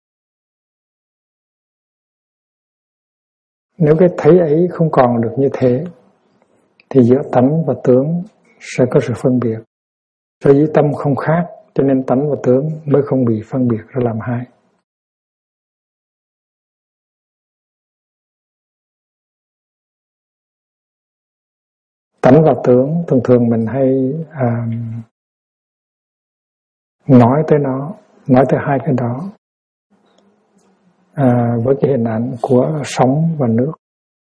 S1: Nếu cái thấy ấy không còn được như thế thì giữa tánh và tướng sẽ có sự phân biệt. Do với tâm không khác cho nên tánh và tướng mới không bị phân biệt ra làm hai. Tánh và tướng thường thường mình hay nói tới nó, nói tới hai cái đó với cái hình ảnh của sóng và nước.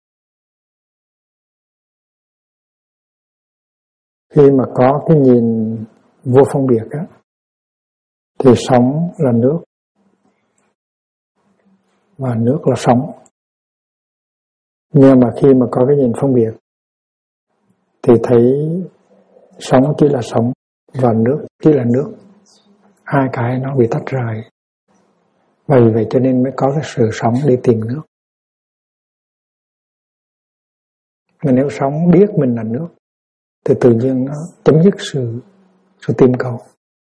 S1: Khi mà có cái nhìn vô phân biệt á, thì sóng là nước và nước là sóng. Nhưng mà khi mà có cái nhìn phân biệt thì thấy sóng chỉ là sóng và nước chỉ là nước. Hai cái nó bị tách rời. Vì vậy cho nên mới có cái sự sóng đi tìm nước. Mà nếu sóng biết mình là nước thì tự nhiên nó chấm dứt sự tìm cầu.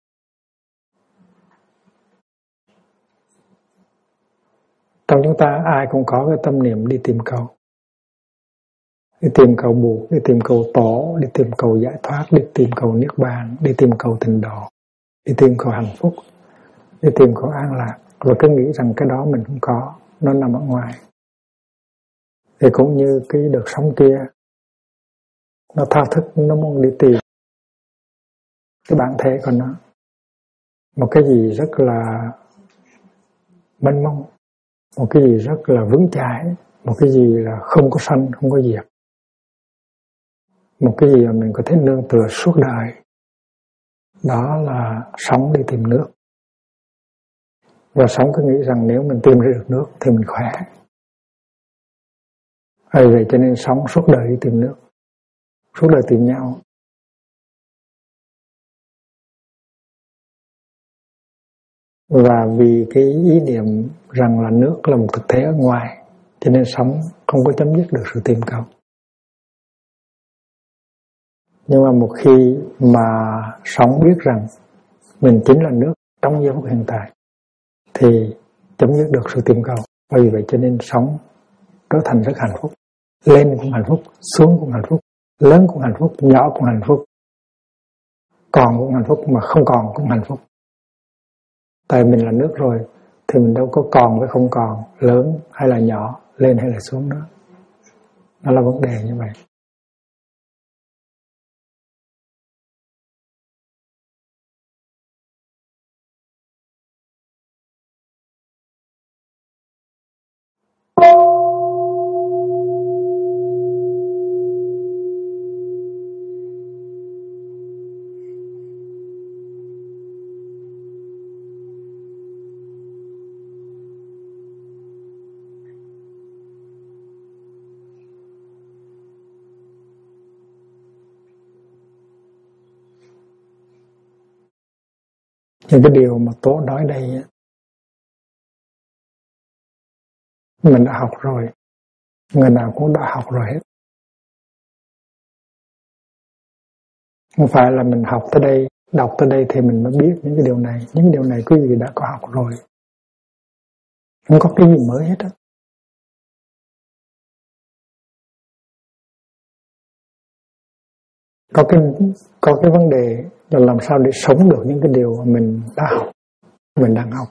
S1: Trong chúng ta ai cũng có cái tâm niệm đi tìm cầu. Đi tìm cầu Bụt, đi tìm cầu tổ, đi tìm cầu giải thoát, đi tìm cầu niết bàn, đi tìm cầu tịnh độ, đi tìm cầu hạnh phúc, đi tìm cầu an lạc. Và cứ nghĩ rằng cái đó mình không có, nó nằm ở ngoài. Thì cũng như cái đợt sóng kia, nó thao thức, nó muốn đi tìm cái bản thể của nó, một cái gì rất là mênh mông, một cái gì rất là vững chãi, một cái gì là không có sanh, không có diệt, một cái gì mà mình có thể nương tựa suốt đời. Đó là sống đi tìm nước. Và sống cứ nghĩ rằng nếu mình tìm ra được nước thì mình khỏe. Vậy cho nên sống suốt đời đi tìm nước, suốt đời tìm nhau. Và vì cái ý niệm rằng là nước là một thực thể ở ngoài, cho nên sống không có chấm dứt được sự tìm cầu. Nhưng mà một khi mà sống biết rằng mình chính là nước trong giây phút hiện tại, thì chấm dứt được sự tìm cầu. Vì vậy cho nên sống trở thành rất hạnh phúc. Lên cũng hạnh phúc, xuống cũng hạnh phúc, lớn cũng hạnh phúc, nhỏ cũng hạnh phúc, còn cũng hạnh phúc, mà không còn cũng hạnh phúc. Tại mình là nước rồi thì mình đâu có còn với không còn, lớn hay là nhỏ, lên hay là xuống nữa. Đó là vấn đề như vậy. Những cái điều mà Tố nói đây mình đã học rồi, người nào cũng đã học rồi hết. Không phải là mình học tới đây, đọc tới đây thì mình mới biết những cái điều này. Những điều này quý vị đã có học rồi, không có cái gì mới hết á. Có cái vấn đề là làm sao để sống được những cái điều mà mình đã học, mình đang học.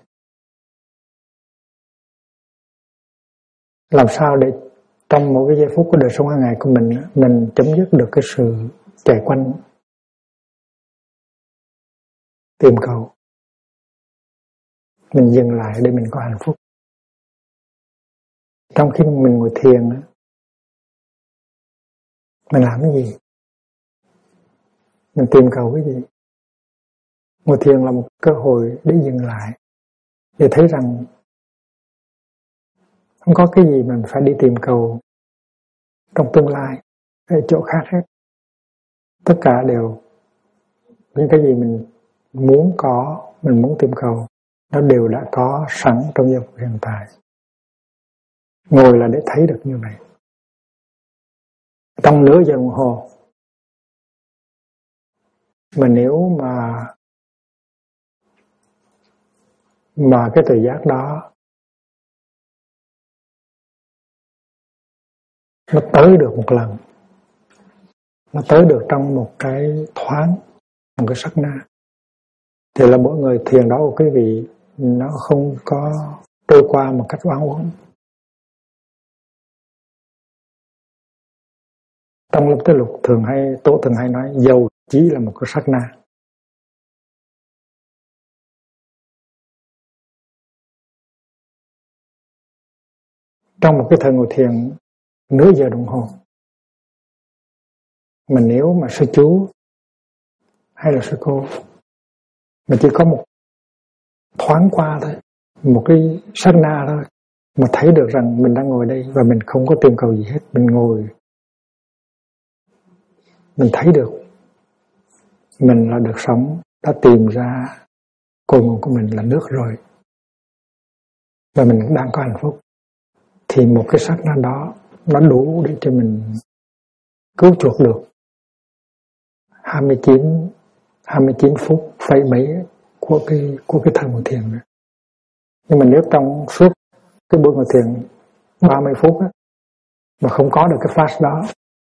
S1: Làm sao để trong mỗi cái giây phút của đời sống hàng ngày của mình chấm dứt được cái sự chạy quanh tìm cầu. Mình dừng lại để mình có hạnh phúc. Trong khi mình ngồi thiền, mình làm cái gì? Mình tìm cầu cái gì? Ngồi thiền là một cơ hội để dừng lại, để thấy rằng không có cái gì mình phải đi tìm cầu trong tương lai hay chỗ khác hết. Tất cả đều những cái gì mình muốn có, mình muốn tìm cầu, nó đều đã có sẵn trong giây phút hiện tại. Ngồi là để thấy được như vậy. Trong nửa giờ đồng hồ, mà nếu mà cái tự giác đó nó tới được một lần, nó tới được trong một cái thoáng, một cái sát na, thì là mỗi người thiền đó của quý vị nó không có trôi qua một cách oán uổng. Trong Lâm Tế Lục Tổ thường hay nói dầu chỉ là một cái sát na. Trong một cái thời ngồi thiền nửa giờ đồng hồ, mà nếu mà sư chú hay là sư cô mà chỉ có một thoáng qua thôi, một cái sát na thôi, mà thấy được rằng mình đang ngồi đây và mình không có tìm cầu gì hết, mình ngồi, mình thấy được mình là được sống, đã tìm ra cội nguồn của mình là nước rồi, và mình cũng đang có hạnh phúc, thì một cái sát na đó nó đủ để cho mình cứu chuộc được 29 phút phẩy mấy của cái thời ngồi thiền nữa. Nhưng mà nếu trong suốt cái buổi ngồi thiền 30 phút á, mà không có được cái flash đó,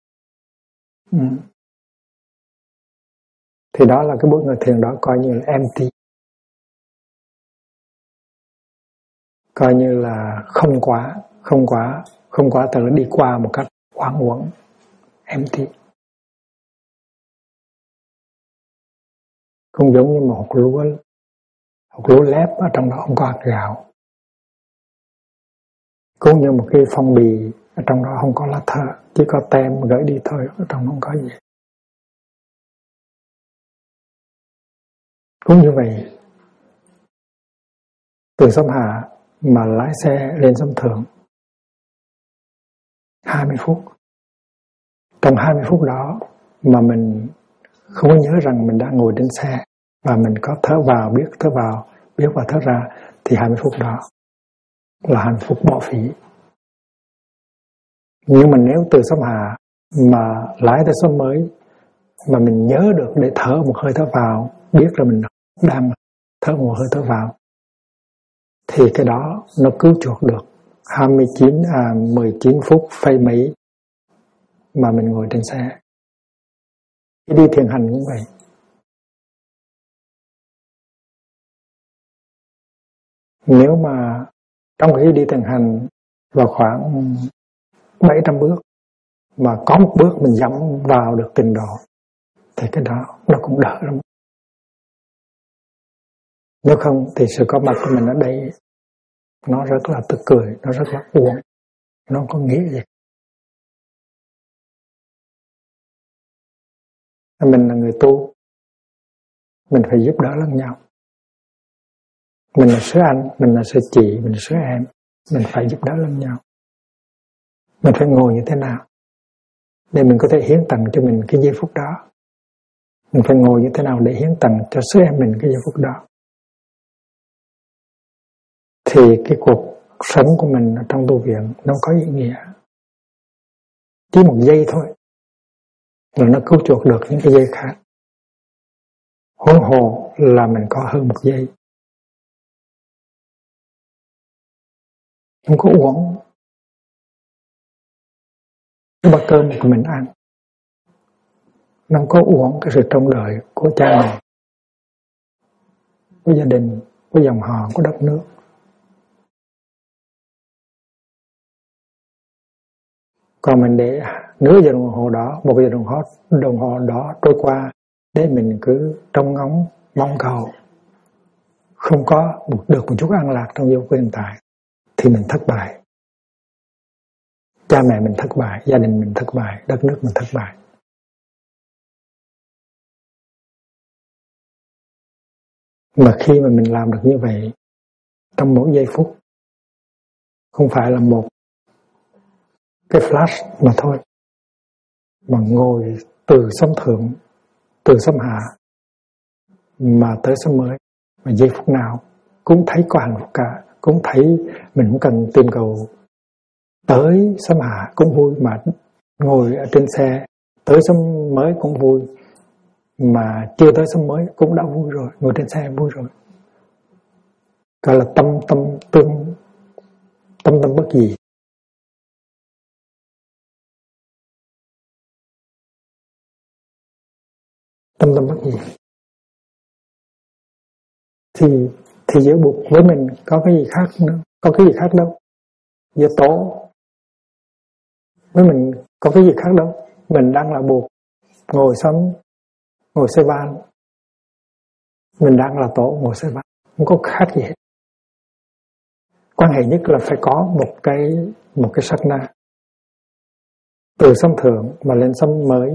S1: thì đó là cái buổi ngồi thiền đó coi như là empty, coi như là không không qua tự đi qua một cách hoang uổng, empty. Cũng giống như một hột lúa lép ở trong đó không có hạt gạo. Cũng như một cái phong bì ở trong đó không có lá thơ, chỉ có tem gửi đi thôi, ở trong đó không có gì. Cũng như vậy, từ xóm hạ mà lái xe lên xóm thượng 20 phút. Trong 20 phút đó mà mình không có nhớ rằng mình đã ngồi trên xe và mình có thở vào, biết thở vào, biết và thở ra, thì 20 phút đó là hạnh phúc bỏ phí. Nhưng mà nếu từ xóm hạ mà lái tới xóm mới mà mình nhớ được để thở một hơi thở vào, biết là mình đang thở một hơi thở vào, thì cái đó nó cứu chuộc được 19 phút phây mấy mà mình ngồi trên xe. Khi đi thiền hành cũng vậy. Nếu mà trong khi đi thiền hành vào khoảng 700 bước mà có một bước mình dẫm vào được Tịnh Độ, thì cái đó nó cũng đỡ lắm. Nếu không thì sự có mặt của mình ở đây nó rất là tức cười, nó rất là uổng, nó không có nghĩa gì. Mình là người tu, mình phải giúp đỡ lẫn nhau. Mình là sư anh, mình là sư chị, mình là sư em, mình phải giúp đỡ lẫn nhau. Mình phải ngồi như thế nào để mình có thể hiến tặng cho mình cái giây phút đó. Mình phải ngồi như thế nào để hiến tặng cho sư em mình cái giây phút đó. Thì cái cuộc sống của mình ở trong tu viện nó có ý nghĩa. Chỉ một giây thôi là nó cứu chuộc được những cái giây khác. Huống hồ là mình có hơn một giây. Không có uổng. Cái bát cơm của mình ăn, nó không có uổng cái sự trông đợi của cha mẹ, của gia đình, của dòng họ, của đất nước. Còn mình để nửa giờ đồng hồ đó, một giờ đồng hồ đó trôi qua để mình cứ trông ngóng mong cầu, không có được một chút an lạc trong giây phút hiện tại, thì mình thất bại. Cha mẹ mình thất bại, gia đình mình thất bại, đất nước mình thất bại. Mà khi mà mình làm được như vậy trong mỗi giây phút, không phải là một cái flash mà thôi, mà ngồi từ xóm thượng, từ xóm hạ mà tới xóm mới, mà giây phút nào cũng thấy có hạnh phúc cả, cũng thấy mình không cần tìm cầu tới xóm hạ cũng vui, mà ngồi ở trên xe tới xóm mới cũng vui, mà chưa tới xóm mới cũng đã vui rồi, ngồi trên xe vui rồi. Gọi là tâm bất dị. Tâm bất dị. Thì giữa buộc với mình có cái gì khác nữa, có cái gì khác đâu. Giữa tổ với mình có cái gì khác đâu. Mình đang là buộc ngồi sắm, ngồi xe van, mình đang là tổ ngồi xe van, không có khác gì hết. Quan hệ nhất là phải có một cái sát na từ xóm thượng mà lên xóm mới.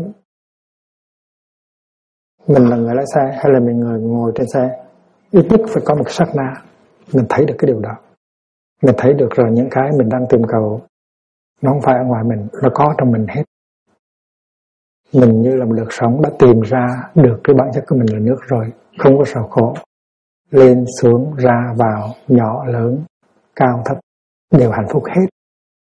S1: Mình là người lái xe hay là mình người ngồi trên xe, ít nhất phải có một cái sát na mình thấy được cái điều đó. Mình thấy được rồi những cái mình đang tìm cầu nó không phải ở ngoài mình, nó có trong mình hết. Mình như là một đợt sóng đã tìm ra được cái bản chất của mình là nước rồi, không có sầu khổ. Lên xuống ra vào, nhỏ lớn, cao thấp đều hạnh phúc hết.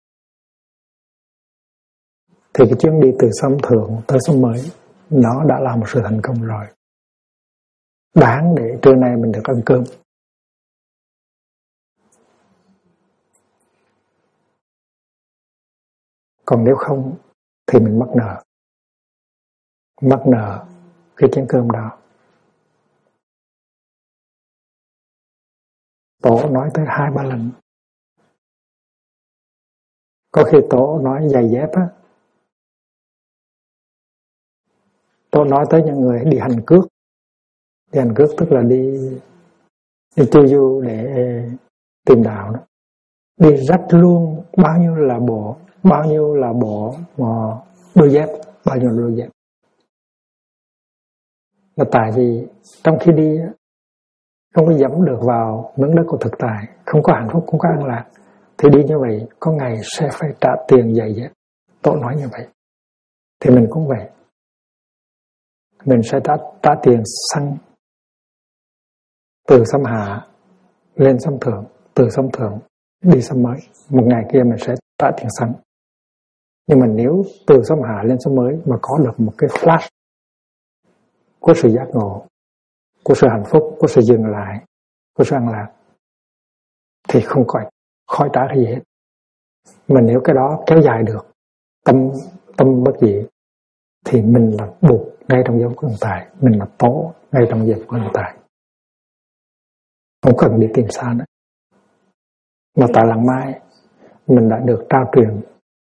S1: Thì cái chuyến đi từ xóm thượng tới xóm mới nó đã là một sự thành công rồi. Đáng để trưa nay mình được ăn cơm. Còn nếu không thì mình mắc nợ cái chén cơm đó. Tổ nói tới 2-3 lần. Có khi Tổ nói giày dép á, Tổ nói tới những người đi hành cước. Đi hành cước tức là đi chu du để tìm đạo đó. Đi rách luôn bao nhiêu là bộ mà đôi dép, bao nhiêu đôi dép. Là tại vì trong khi đi không có dẫm được vào miếng đất của thực tại, không có hạnh phúc, không có an lạc, thì đi như vậy có ngày sẽ phải trả tiền giày dép. Tổ nói như vậy. Thì mình cũng vậy. Mình sẽ trả tiền xăng từ xăm hạ lên xăm thượng, từ xăm thượng đi xăm mới. Một ngày kia mình sẽ trả tiền xăng. Nhưng mà nếu từ xăm hạ lên xăm mới mà có được một cái flash của sự giác ngộ, của sự hạnh phúc, của sự dừng lại, của sự an lạc, thì không khỏi trả cái gì hết. Mà nếu cái đó kéo dài được, tâm bất dị, thì mình là buộc ngay trong giây phút hiện tại, mình là tố ngay trong giây phút hiện tại, không cần đi tìm xa nữa. Mà tại Làng Mai mình đã được trao truyền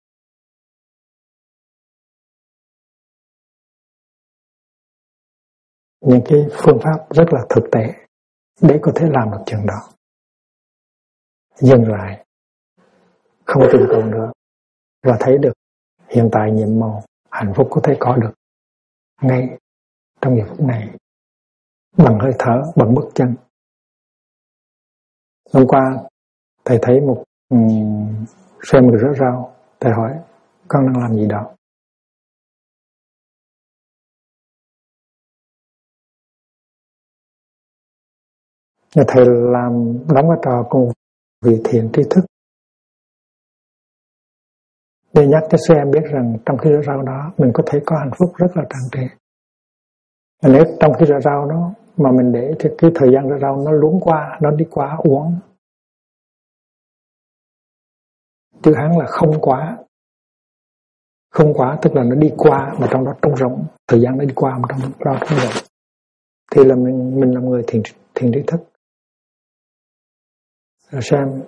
S1: những cái phương pháp rất là thực tế để có thể làm được chuyện đó. Dừng lại, không tìm cầu nữa, và thấy được hiện tại nhiệm màu, hạnh phúc có thể có được ngay trong giây phút này, bằng hơi thở, bằng bước chân. Hôm qua thầy thấy một xem người rửa rau, thầy hỏi con đang làm gì đó. Và thầy đóng vai trò cùng vị thiện tri thức để nhắc cho sư em biết rằng trong khi rửa rau đó mình có thể có hạnh phúc rất là tràn trề. Và nếu trong khi rửa rau đó mà mình để thì cái thời gian rửa rau nó luống qua, nó đi qua uống. Chữ Hán là không quá. Không quá tức là nó đi qua mà trong đó trống rỗng, thời gian nó đi qua mà trong đó trống rỗng. Thì là mình là người thiền tri thức. Rồi xem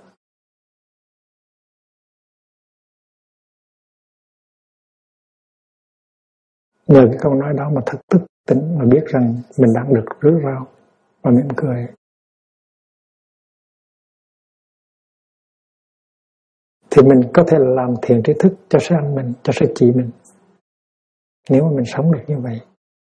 S1: nhờ cái câu nói đó mà thật thức tỉnh mà biết rằng mình đang được rửa rau và mỉm cười. Thì mình có thể làm thiền tri thức cho sư anh mình, cho sư chị mình. Nếu mà mình sống được như vậy.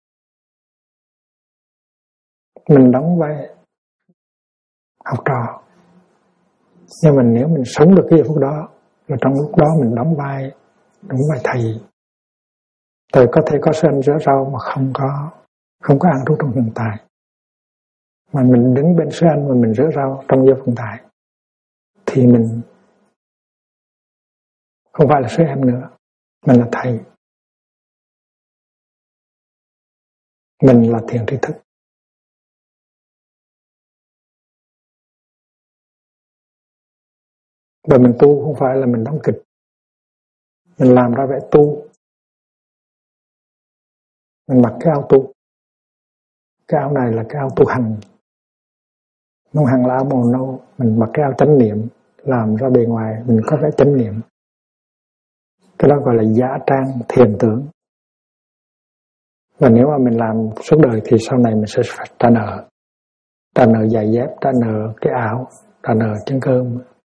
S1: Mình đóng vai học trò. Nhưng mà nếu mình sống được cái giây phút đó, là trong lúc đó mình đóng vai thầy. Thầy có thể có sư anh rửa rau mà không có ăn trú trong hiện tại. Mà mình đứng bên sư anh mà mình rửa rau trong giây phút hiện tại, thì mình không phải là sư em nữa, mình là thầy. Mình là thiền tri thức. Và mình tu không phải là mình đóng kịch. Mình làm ra vẻ tu. Mình mặc cái áo tu. Cái áo này là cái áo tu hành. Nó hàng là áo màu nâu. Mình mặc cái áo chánh niệm. Làm ra bề ngoài mình có vẻ chánh niệm. Cái đó gọi là giả trang thiền tưởng. Và nếu mà mình làm suốt đời thì sau này mình sẽ phải trả nợ. Trả nợ giày dép, trả nợ cái áo, trả nợ chén cơm.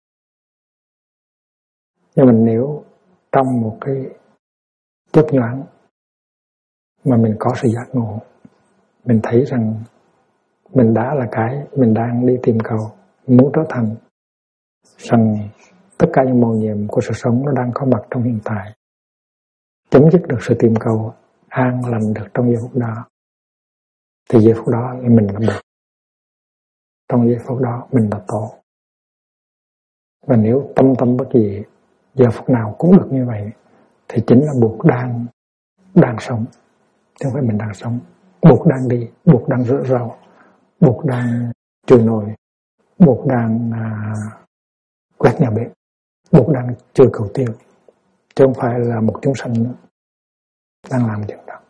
S1: Nhưng mình nếu trong một cái chớp nhoáng mà mình có sự giác ngộ, mình thấy rằng mình đã là cái mình đang đi tìm cầu, muốn trở thành, rằng tất cả những mầu nhiệm của sự sống nó đang có mặt trong hiện tại, chấm dứt được sự tìm cầu, an lành được trong giây phút đó, thì giây phút đó mình là bậc, trong giây phút đó mình là tổ. Và nếu tâm bất dị, giờ phút nào cũng được như vậy, thì chính là buộc đang sống, chứ không phải mình đang sống. Buộc đang đi, buộc đang rửa rau, buộc đang chùi nồi, buộc đang quét nhà bếp, buộc đang chơi cầu tiêu, chứ không phải là một chúng sanh nữa đang làm chuyện đó.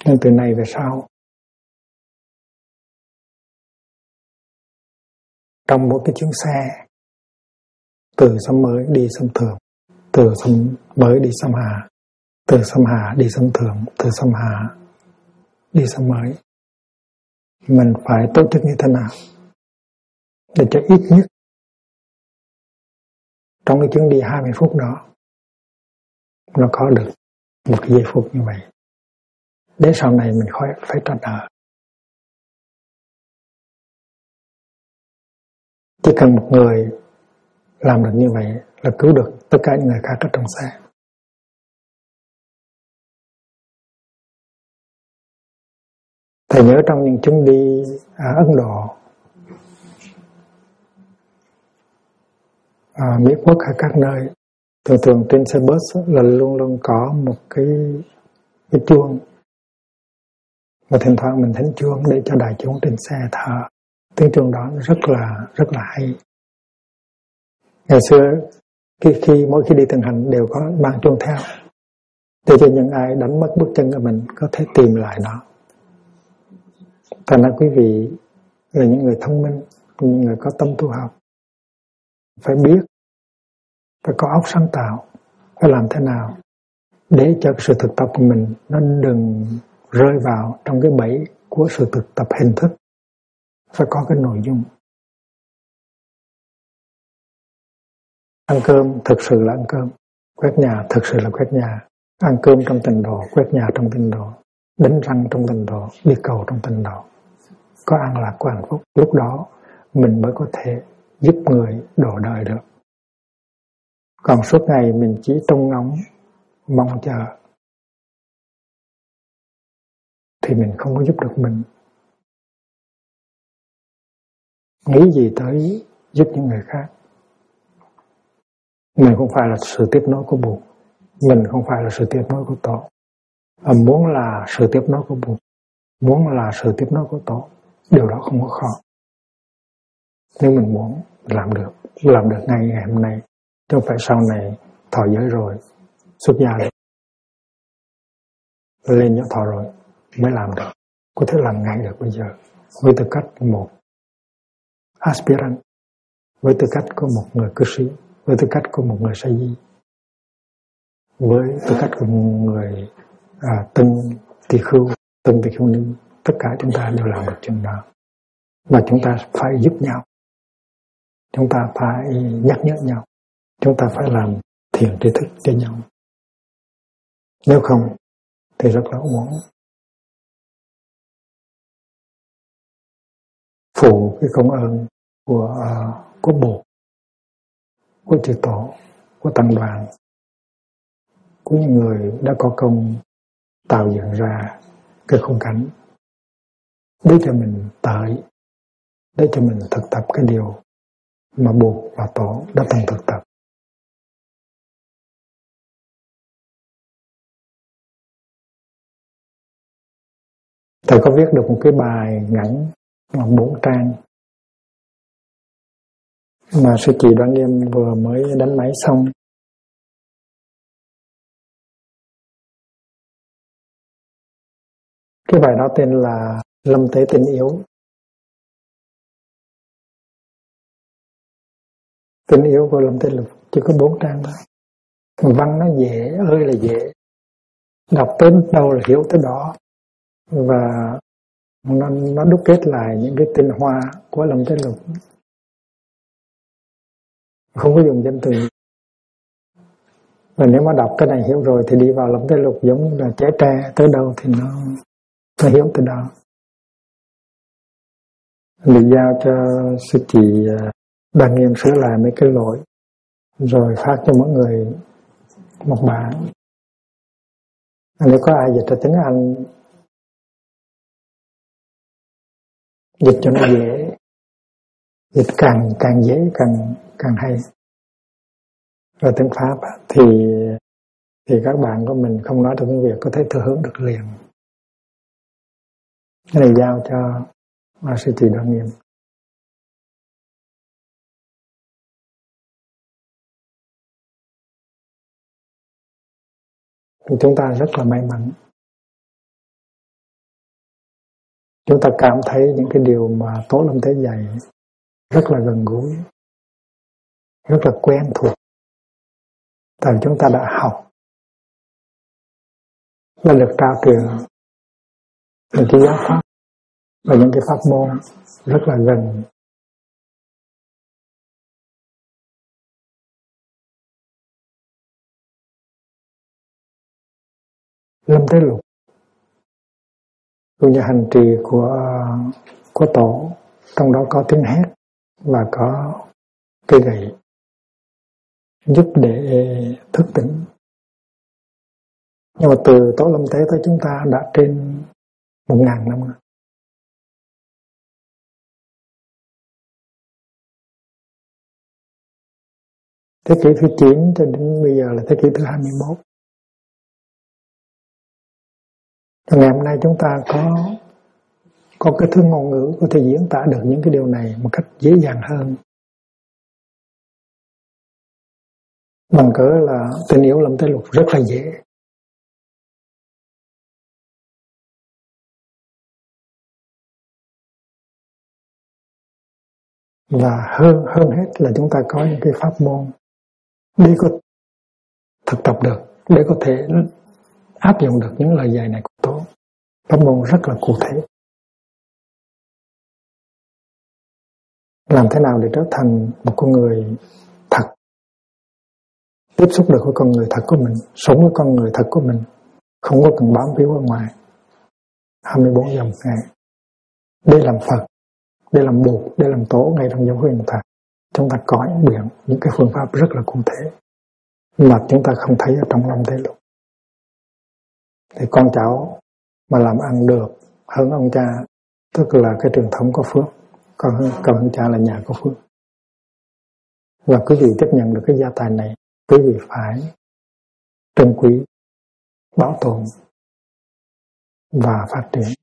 S1: Nhưng từ nay về sau, trong một cái chuyến xe từ xăm mới đi xăm thường, từ xăm mới đi xăm hà, từ xăm hà đi xăm thường, từ xăm hà đi xăm mới, mình phải tổ chức như thế nào để cho ít nhất trong cái chuyến đi 20 phút đó nó có được một giây phút như vậy, để sau này mình khỏi phải trả nợ. Chỉ cần một người làm được như vậy là cứu được tất cả những người khác ở trong xe. Thầy nhớ trong những chuyến đi ở Ấn Độ, Mỹ Quốc hay các nơi, thường trên xe bus là luôn luôn có một cái chuông, và thỉnh thoảng mình thỉnh chuông để cho đại chúng trên xe thở. Tiếng chuông đó rất là hay. Ngày xưa mỗi khi đi từng hành đều có mang chuông theo, để cho những ai đánh mất bước chân của mình có thể tìm lại nó. Thành ra quý vị là những người thông minh, những người có tâm tu học, phải biết, phải có óc sáng tạo, phải làm thế nào để cho sự thực tập của mình nó đừng rơi vào trong cái bẫy của sự thực tập hình thức. Phải có cái nội dung. Ăn cơm thực sự là ăn cơm, quét nhà thực sự là quét nhà, ăn cơm trong tịnh độ, quét nhà trong tịnh độ, đánh răng trong tịnh độ, đi cầu trong tịnh độ. Có an lạc, có hạnh phúc, lúc đó mình mới có thể giúp người độ đời được. Còn suốt ngày mình chỉ trông ngóng, mong chờ thì mình không có giúp được mình. Nghĩ gì tới giúp những người khác. Mình không phải là sự tiếp nối của Bụt, mình không phải là sự tiếp nối của Tổ. Muốn là sự tiếp nối của Bụt, muốn là sự tiếp nối của Tổ, điều đó không có khó. Nếu mình muốn làm được ngay ngày hôm nay, chứ không phải sau này thọ giới rồi, xuất gia lên nhóm thọ rồi mới làm được. Có thể làm ngay được bây giờ, với tư cách một aspirant, với tư cách của một người cư sĩ, với tư cách của một người sa di, với tư cách của một người tân tỳ khưu ni. Tất cả chúng ta đều làm được chừng đó. Và chúng ta phải giúp nhau, chúng ta phải nhắc nhở nhau, chúng ta phải làm thiện tri thức cho nhau. Nếu không thì rất là uổng. Phụ cái công ơn của Bụt, của chư Tổ, của tăng đoàn, của những người đã có công tạo dựng ra cái khung cảnh để cho mình tới, để cho mình thực tập cái điều mà Bụt và Tổ đã từng thực tập. Thầy có viết được một cái bài ngắn 4 trang mà sư chị Đoan Nghiêm vừa mới đánh máy xong. Cái bài đó tên là Lâm Tế Tình Yếu. Tình yếu của Lâm Tế Lục chỉ có 4 trang thôi. Văn nó dễ ơi là dễ, đọc tới đâu là hiểu tới đó, và nó đúc kết lại những cái tinh hoa của Lâm Tế Lục. Không có dùng danh từ. Và nếu mà đọc cái này hiểu rồi thì đi vào Lâm Tế Lục giống như là trẻ tre, tới đâu thì nó hiểu tới đó. Mình giao cho sư chị Đoan Nghiêm sửa lại mấy cái lỗi, rồi phát cho mỗi người một bản. Nếu có ai dịch ra tiếng Anh, dịch cho nó dễ, dịch càng dễ càng hay. Rồi tiếng Pháp thì các bạn của mình không nói được tiếng Việt có thể thừa hưởng được liền. Cái này giao cho sư chị Đoan Nghiêm. Thì chúng ta rất là may mắn chúng ta cảm thấy những cái điều mà Tổ Lâm Tế dạy rất là gần gũi, rất là quen thuộc. Tại chúng ta đã học, đã được trao truyền những cái giáo pháp và những cái pháp môn rất là gần. Lâm Tế Lục, như hành trì của Tổ, trong đó có tiếng hét và có cây gậy giúp để thức tỉnh. Nhưng mà từ Tổ Lâm Tế tới chúng ta đã trên 1.000 năm rồi. Thế kỷ thứ 9 cho đến bây giờ là thế kỷ thứ 21. Ngày hôm nay chúng ta có cái thứ ngôn ngữ có thể diễn tả được những cái điều này một cách dễ dàng hơn. Bằng cớ là tình yêu Lâm Tế Lục rất là dễ. Và hơn hết là chúng ta có những cái pháp môn để có thực tập được, để có thể áp dụng được những lời dạy này của Tổ. Pháp môn rất là cụ thể. Làm thế nào để trở thành một con người thật, tiếp xúc được với con người thật của mình, sống với con người thật của mình, không có cần bám víu ở ngoài 24 giờ một ngày, để làm Phật, để làm Bụt, để làm Tổ ngay trong giáo huyền thật. Chúng ta có những cái phương pháp rất là cụ thể mà chúng ta không thấy ở trong Lâm Tế Lục. Thì con cháu mà làm ăn được hơn ông cha, tức là cái truyền thống có phước, còn ông cha là nhà có phước. Và quý vị tiếp nhận được cái gia tài này, quý vị phải trân quý, bảo tồn và phát triển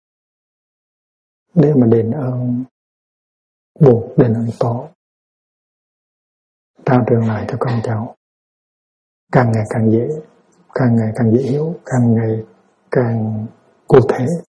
S1: để mà đền ơn Bụt, đền ơn Tổ, trao truyền lại cho con cháu càng ngày càng dễ, càng ngày càng dễ hiểu, càng ngày càng cụ thể.